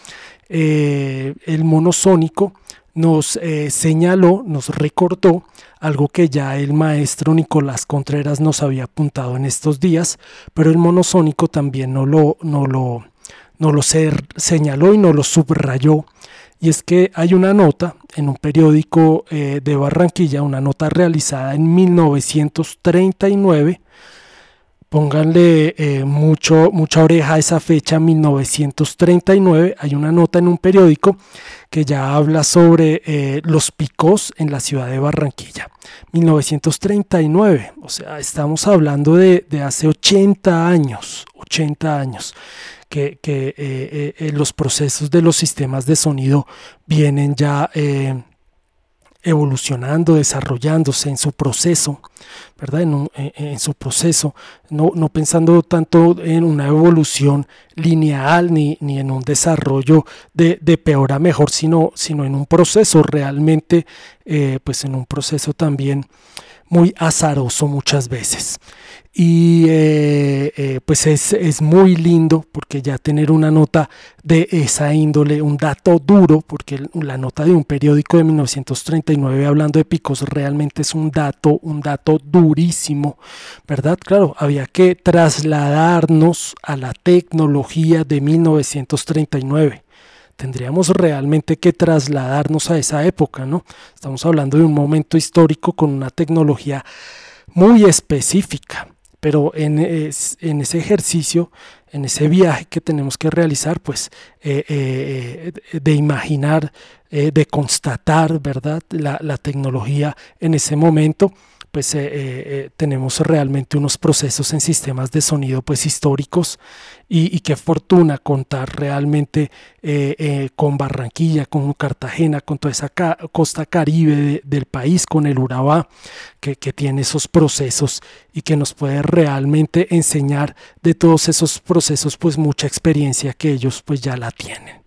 Eh, el monosónico nos eh, señaló, nos recordó algo que ya el maestro Nicolás Contreras nos había apuntado en estos días, pero el monosónico también no lo, no lo, no lo ser, señaló y no lo subrayó. Y es que hay una nota en un periódico eh, de Barranquilla, una nota realizada en mil novecientos treinta y nueve, pónganle eh, mucho, mucha oreja a esa fecha, mil novecientos treinta y nueve, hay una nota en un periódico que ya habla sobre eh, los picos en la ciudad de Barranquilla. mil novecientos treinta y nueve, o sea, estamos hablando de, de hace ochenta años, ochenta años. que, que eh, eh, los procesos de los sistemas de sonido vienen ya eh, evolucionando, desarrollándose en su proceso, ¿verdad? En, un, en, en su proceso, no, no pensando tanto en una evolución lineal ni, ni en un desarrollo de, de peor a mejor, sino, sino en un proceso realmente, eh, pues en un proceso también muy azaroso muchas veces. Y eh, eh, pues es, es muy lindo porque ya tener una nota de esa índole, un dato duro, porque la nota de un periódico de mil novecientos treinta y nueve hablando de picos realmente es un dato, un dato durísimo, ¿verdad? Claro, había que trasladarnos a la tecnología de mil novecientos treinta y nueve. Tendríamos realmente que trasladarnos a esa época, ¿no? Estamos hablando de un momento histórico con una tecnología muy específica, pero en, en ese ejercicio, en ese viaje que tenemos que realizar, pues eh, eh, de imaginar, eh, de constatar, ¿verdad? La, la tecnología en ese momento, pues eh, eh, tenemos realmente unos procesos en sistemas de sonido pues históricos y, y qué fortuna contar realmente eh, eh, con Barranquilla, con Cartagena, con toda esa ca costa caribe de, del país, con el Urabá que, que tiene esos procesos y que nos puede realmente enseñar de todos esos procesos pues mucha experiencia que ellos pues ya la tienen.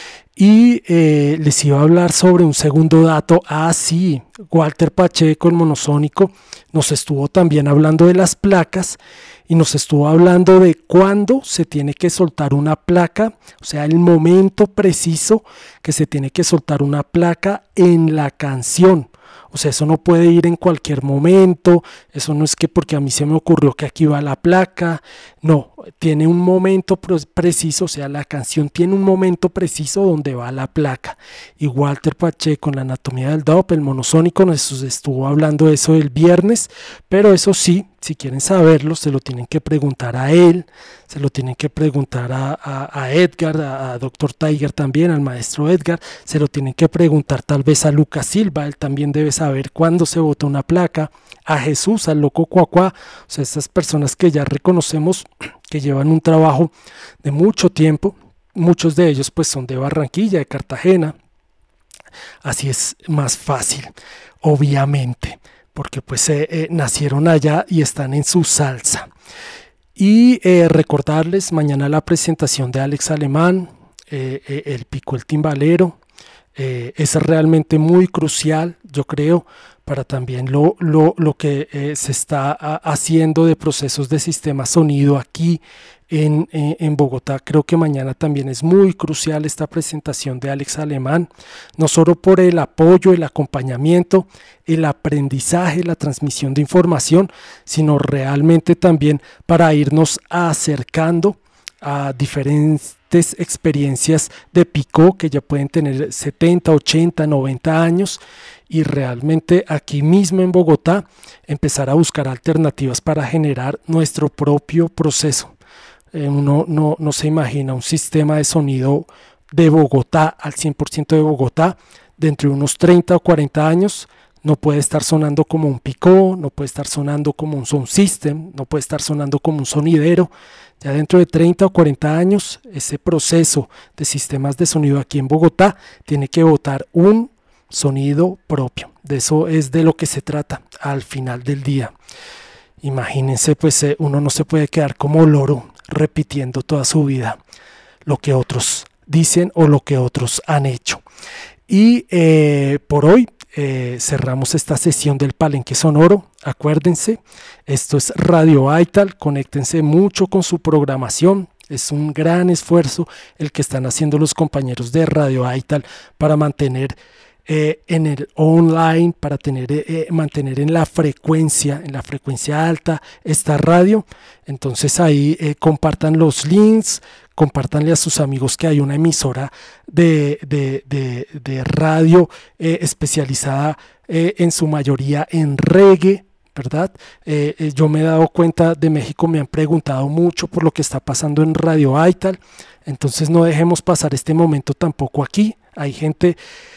Y eh, les iba a hablar sobre un segundo dato. Ah, sí, Walter Pacheco, el monosónico, nos estuvo también hablando de las placas y nos estuvo hablando de cuándo se tiene que soltar una placa, o sea, el momento preciso que se tiene que soltar una placa en la canción. O sea, eso no puede ir en cualquier momento, eso no es que porque a mí se me ocurrió que aquí va la placa, no, tiene un momento preciso, o sea, la canción tiene un momento preciso donde va la placa. Y Walter Pacheco en la anatomía del dub, el monosónico, nos estuvo hablando de eso el viernes, pero eso sí, si quieren saberlo, se lo tienen que preguntar a él, se lo tienen que preguntar a, a, a Edgar, a, a doctor Tiger también, al maestro Edgar, se lo tienen que preguntar tal vez a Lucas Silva, él también debe saber cuándo se bota una placa, a Jesús, al loco Cuacuá, o sea, estas personas que ya reconocemos que llevan un trabajo de mucho tiempo, muchos de ellos pues son de Barranquilla, de Cartagena, así es más fácil, obviamente, porque pues eh, eh, nacieron allá y están en su salsa. Y eh, recordarles mañana la presentación de Alex Alemán, eh, eh, el Pico el Timbalero, Eh, es realmente muy crucial, yo creo, para también lo, lo, lo que eh, se está a, haciendo de procesos de sistema sonido aquí en, en, en Bogotá. Creo que mañana también es muy crucial esta presentación de Alex Alemán, no solo por el apoyo, el acompañamiento, el aprendizaje, la transmisión de información, sino realmente también para irnos acercando a diferentes experiencias de picó que ya pueden tener setenta, ochenta, noventa años, y realmente aquí mismo en Bogotá empezar a buscar alternativas para generar nuestro propio proceso. Eh, uno no, no se imagina un sistema de sonido de Bogotá al cien por ciento de Bogotá dentro de unos treinta o cuarenta años. No puede estar sonando como un picó, no puede estar sonando como un sound system, no puede estar sonando como un sonidero. Ya dentro de treinta o cuarenta años, ese proceso de sistemas de sonido aquí en Bogotá tiene que botar un sonido propio. De eso es de lo que se trata al final del día. Imagínense, pues eh, uno no se puede quedar como loro repitiendo toda su vida lo que otros dicen o lo que otros han hecho. Y eh, por hoy eh, cerramos esta sesión del Palenque Sonoro. Acuérdense, esto es Radio Aital, conéctense mucho con su programación. Es un gran esfuerzo el que están haciendo los compañeros de Radio Aital para mantener eh, en el online, para tener, eh, mantener en la frecuencia, en la frecuencia alta esta radio. Entonces ahí eh, compartan los links, compártanle a sus amigos que hay una emisora de, de, de, de radio eh, especializada eh, en su mayoría en reggae, ¿verdad? Eh, eh, yo me he dado cuenta de México, me han preguntado mucho por lo que está pasando en Radio Aital, entonces no dejemos pasar este momento tampoco aquí. Hay gente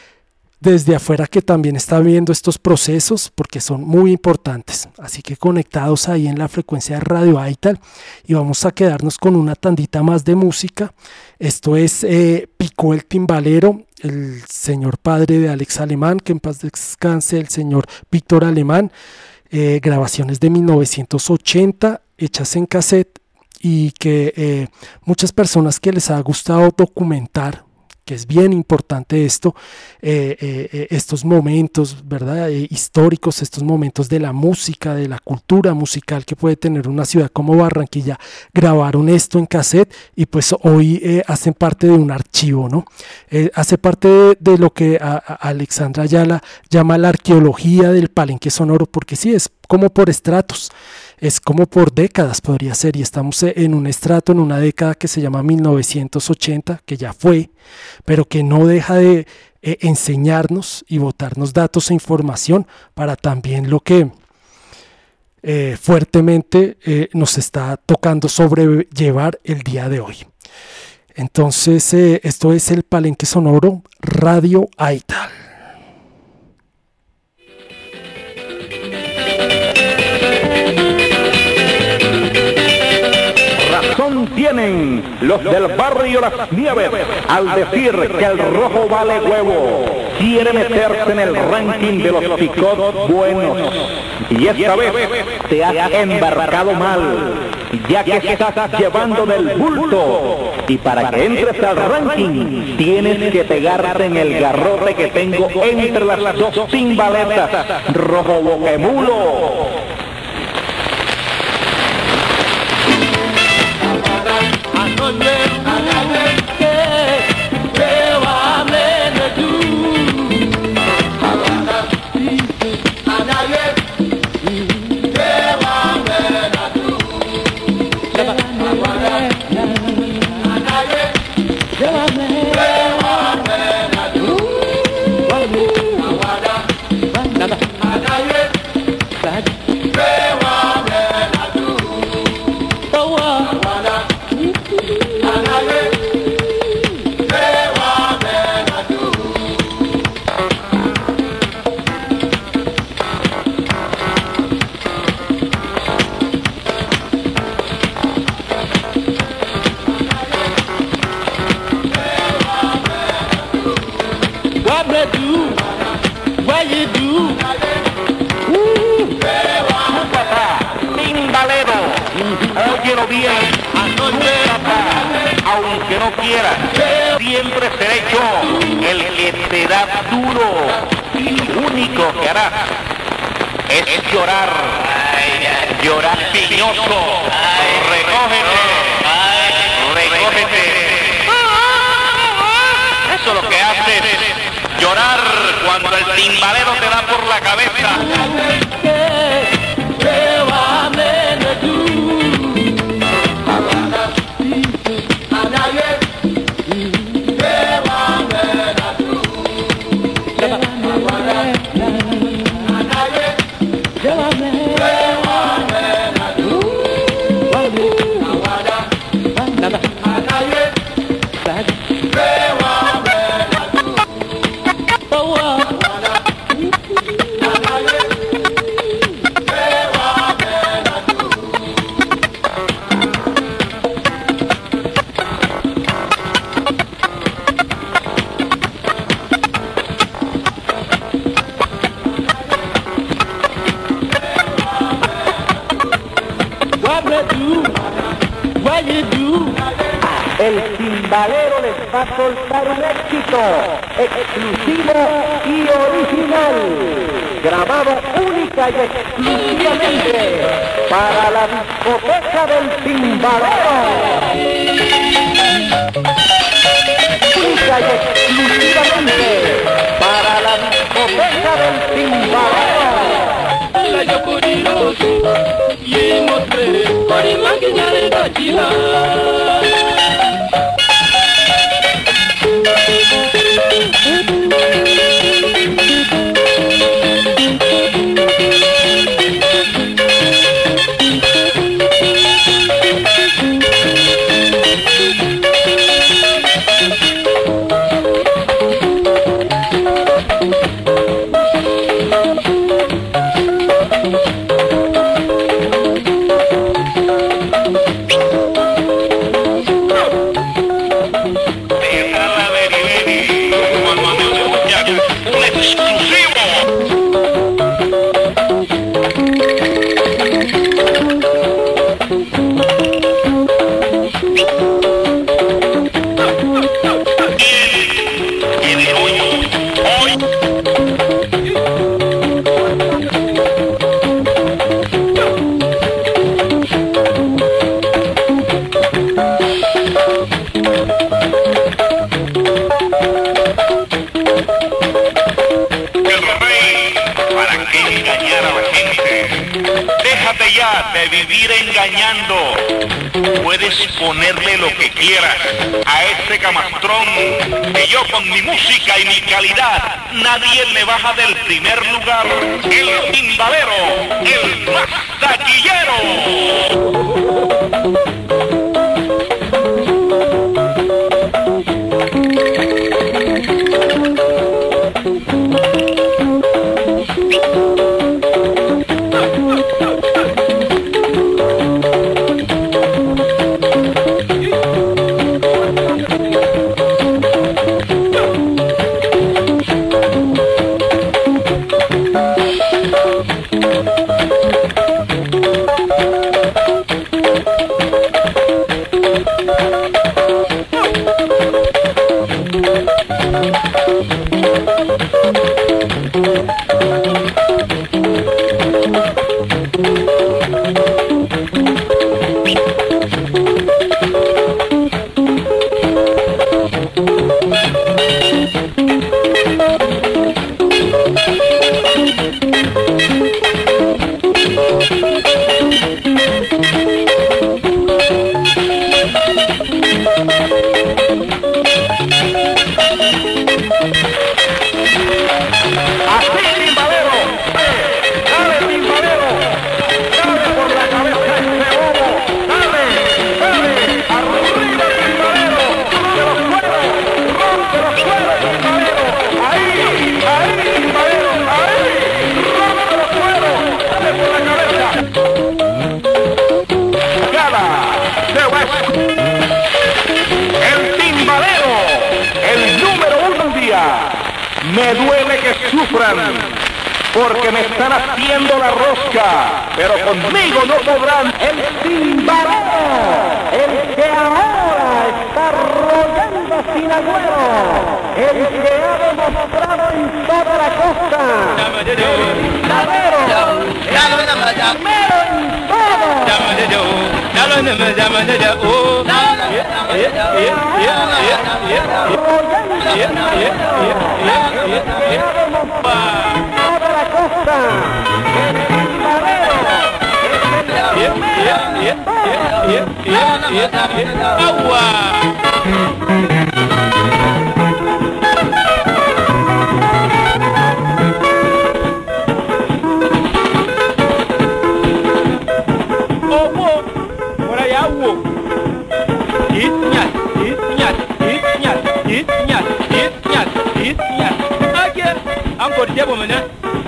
desde afuera que también está viendo estos procesos porque son muy importantes, así que conectados ahí en la frecuencia de Radio Aital, y vamos a quedarnos con una tandita más de música. Esto es eh, Picó el Timbalero, el señor padre de Alex Alemán, que en paz descanse, el señor Víctor Alemán. Eh, grabaciones de mil novecientos ochenta hechas en cassette, y que eh, muchas personas que les ha gustado documentar, que es bien importante esto, eh, eh, estos momentos, ¿verdad? Eh, históricos, estos momentos de la música, de la cultura musical que puede tener una ciudad como Barranquilla, grabaron esto en cassette y pues hoy eh, hacen parte de un archivo, ¿no? Eh, hace parte de, de lo que a, a Alexandra Ayala llama la arqueología del Palenque Sonoro, porque sí, es como por estratos. Es como por décadas podría ser, y estamos en un estrato, en una década que se llama mil novecientos ochenta, que ya fue, pero que no deja de eh, enseñarnos y botarnos datos e información para también lo que eh, fuertemente eh, nos está tocando sobrellevar el día de hoy. Entonces, eh, esto es el Palenque Sonoro, Radio Aital. Tienen los del barrio Las Nieves al decir que el rojo vale huevo. Quiere meterse en el ranking de los picot buenos, y esta vez te has embarcado mal, ya que estás llevando del bulto, y para que entres al ranking tienes que pegarte en el garrote que tengo entre las dos timbaletas, rojo boquemulo. Bien, aunque no quieras. Siempre seré yo el que te da duro. Y lo único que harás es llorar. Llorar piñoso. Recógete. Recógete. Eso es lo que haces. Llorar cuando el timbalero te da por la cabeza. El timbalero les va a soltar un éxito exclusivo y original, grabado única y exclusivamente para la discoteca del timbalero. Única y exclusivamente para la discoteca del timbalero. De vivir engañando. Puedes ponerle lo que quieras a este camastrón, que yo con mi música y mi calidad nadie me baja del primer lugar. El timbalero, el más taquillero. Me duele que sufran, porque me están haciendo la rosca, pero conmigo no podrán. El timbalero, el que ahora está arrollando sin agüero, el que ha demostrado en toda la costa, el timbadero, mero en todo. Toda la costa, el timbadero, Agua. Por allá hubo. Itñas, itñas, itñas, itñas, itñas, itñas. Aquí, encore dia bon maintenant.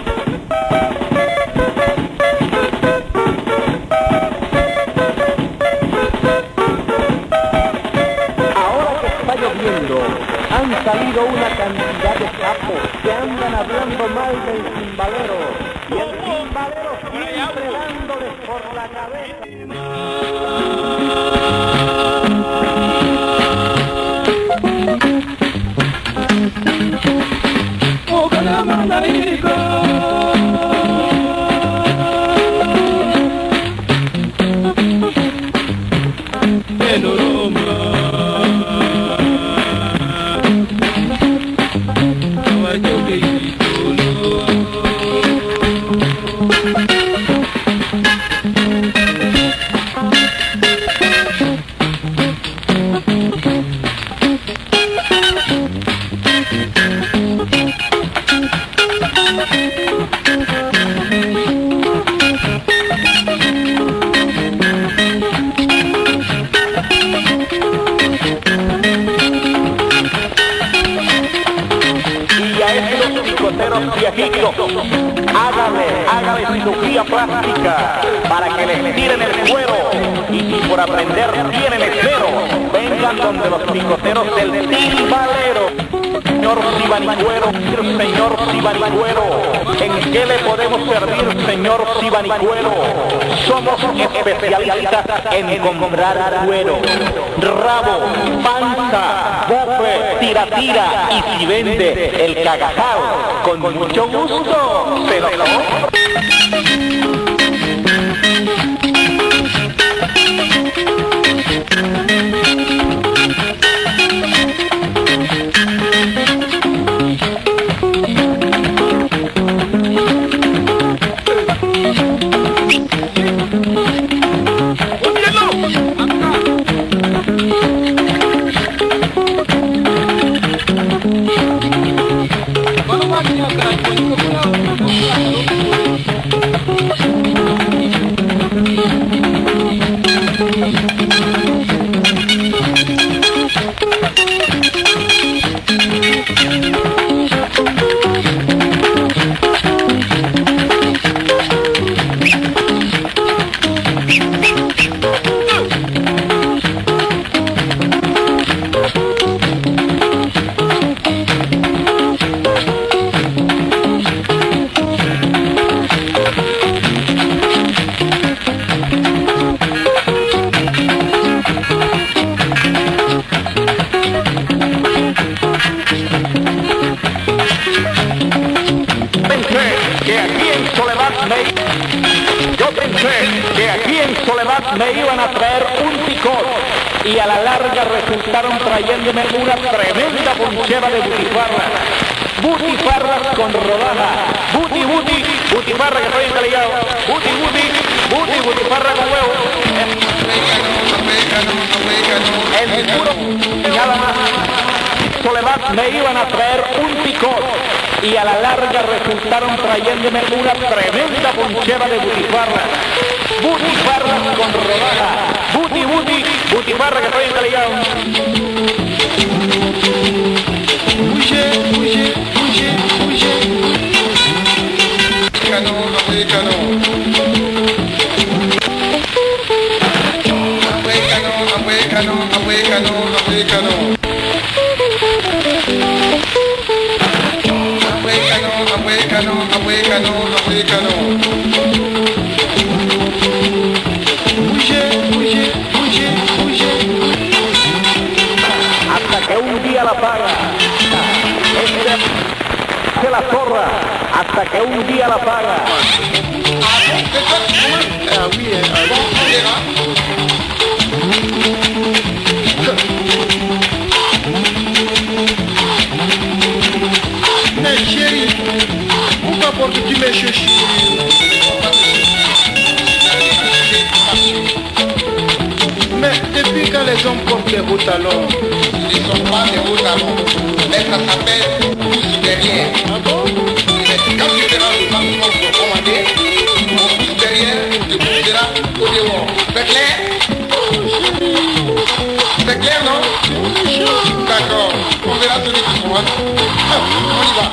Han salido una cantidad de sapos que andan hablando mal del timbalero y el timbalero siempre dándoles por la cabeza. Hágale, hágale cirugía plástica para que les tiren el cuero y si por aprender tienen esmero, vengan donde los picoteros del timbalero. Señor Sibanicuero, señor Sibanicuero, ¿en qué le podemos servir, señor Sibanicuero? Somos especialistas en comprar cuero, rabo, panza, bofe, tira tira y si vende el cagajal, con mucho gusto se lo compro. Me iban a traer un picot y a la larga resultaron trayéndome una tremenda ponchera de butifarras. Butifarras con rodaja. Buti, buti, butifarra que estoy inteligado. Buti, buti, buti, butifarra con huevo. En mi puro nada más. Soledad me iban a traer un picot y a la larga resultaron trayéndome una tremenda ponchera de butifarras. Butifarras con rodaja. Buti, buti, butifarra que estoy inteligado. Huye, huye, huye, huye. Africano, africano. Africano, africano, africano, africano. Africano, africano, africano, africano. Huye, huye, huye, huye. un día la paga. Este se la zorra hasta que un día la paga. Ah oui, hein. Ah bon, on verra. Mais chérie, pourquoi pour que tu me cherches? Mais depuis quand les hommes portent des hauts talons? Ils ne sont pas des hauts talons, mais ça s'appelle pouce derrière. Ah bon? Mais quand tu verras le bâtiment pour commander, mon pouce derrière te poussera au dehors. C'est clair? C'est clair, non? D'accord, on verra celui qui commande. Ah, on y va.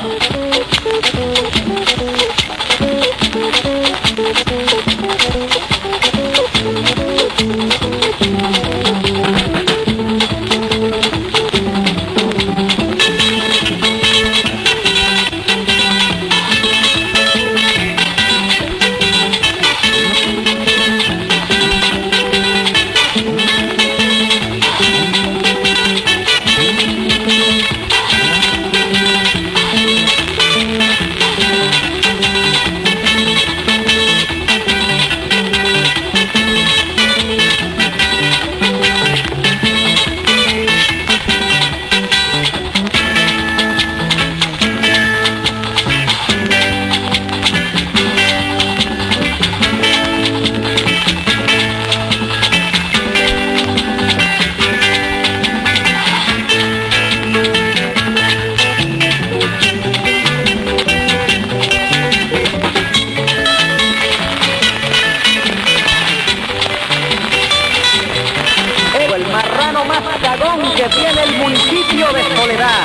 Que tiene el municipio de Soledad.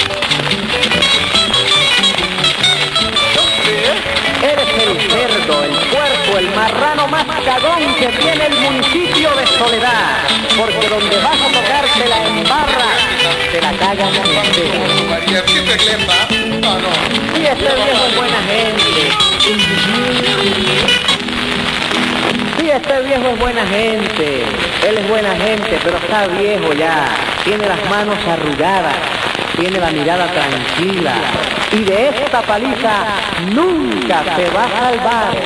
Eres el cerdo, el puerco, el marrano más cagón que tiene el municipio de Soledad. Porque donde vas a tocar te la embarra, te la cagan entera. María, ¿qué te clempa? Ah, no. Y este viejo es buena gente. Sí, este viejo es buena gente. Él es buena gente, pero está viejo ya. Tiene las manos arrugadas, tiene la mirada tranquila. Y de esta paliza nunca se va a salvar.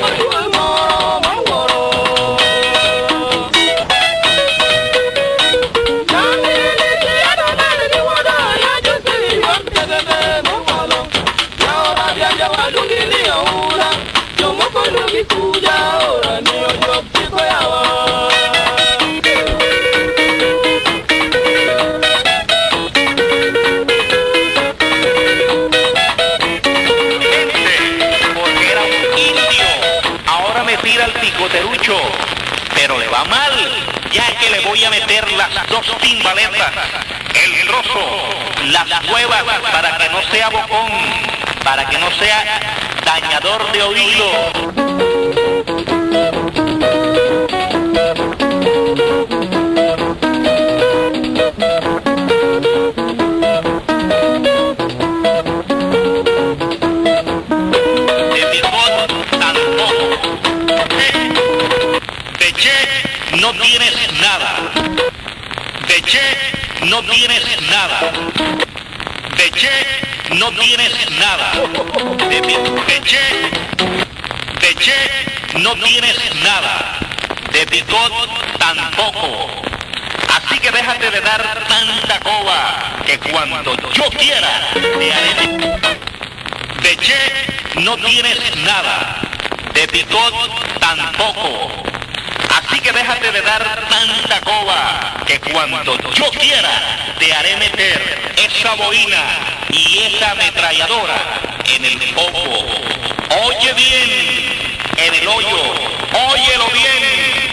Pero le va mal, ya que le voy a meter las dos timbaletas, el trozo, las huevas, para que no sea bocón, para que no sea dañador de oído. No tienes nada. De Che no tienes nada. De Che no tienes nada. De, de Che, de Che no tienes nada. De Picot tampoco. Así que déjate de dar tanta coba, que cuando yo quiera te haré. De Che no tienes nada. De Picot tampoco. Así que déjate de dar tanta coba, que cuando yo quiera te haré meter esa boina y esa ametralladora en el foco. Oye bien, en el hoyo, óyelo bien.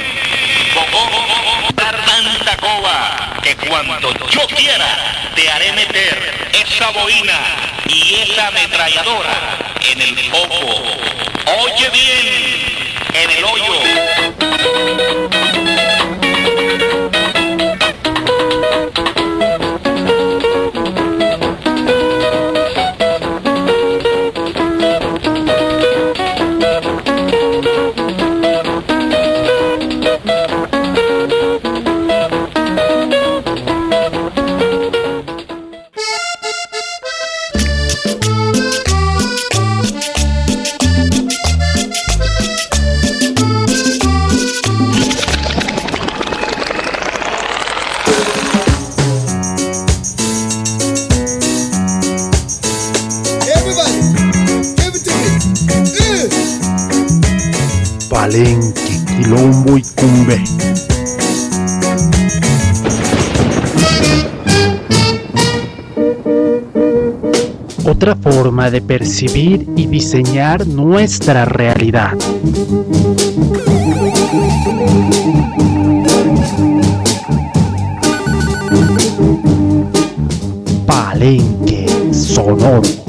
Dar tanta coba, que cuando yo quiera te haré meter esa boina y esa ametralladora en el foco. Oye bien, en el hoyo. Palenque, Quilombo y Cumbé. Otra forma de percibir y diseñar nuestra realidad. Palenque Sonoro.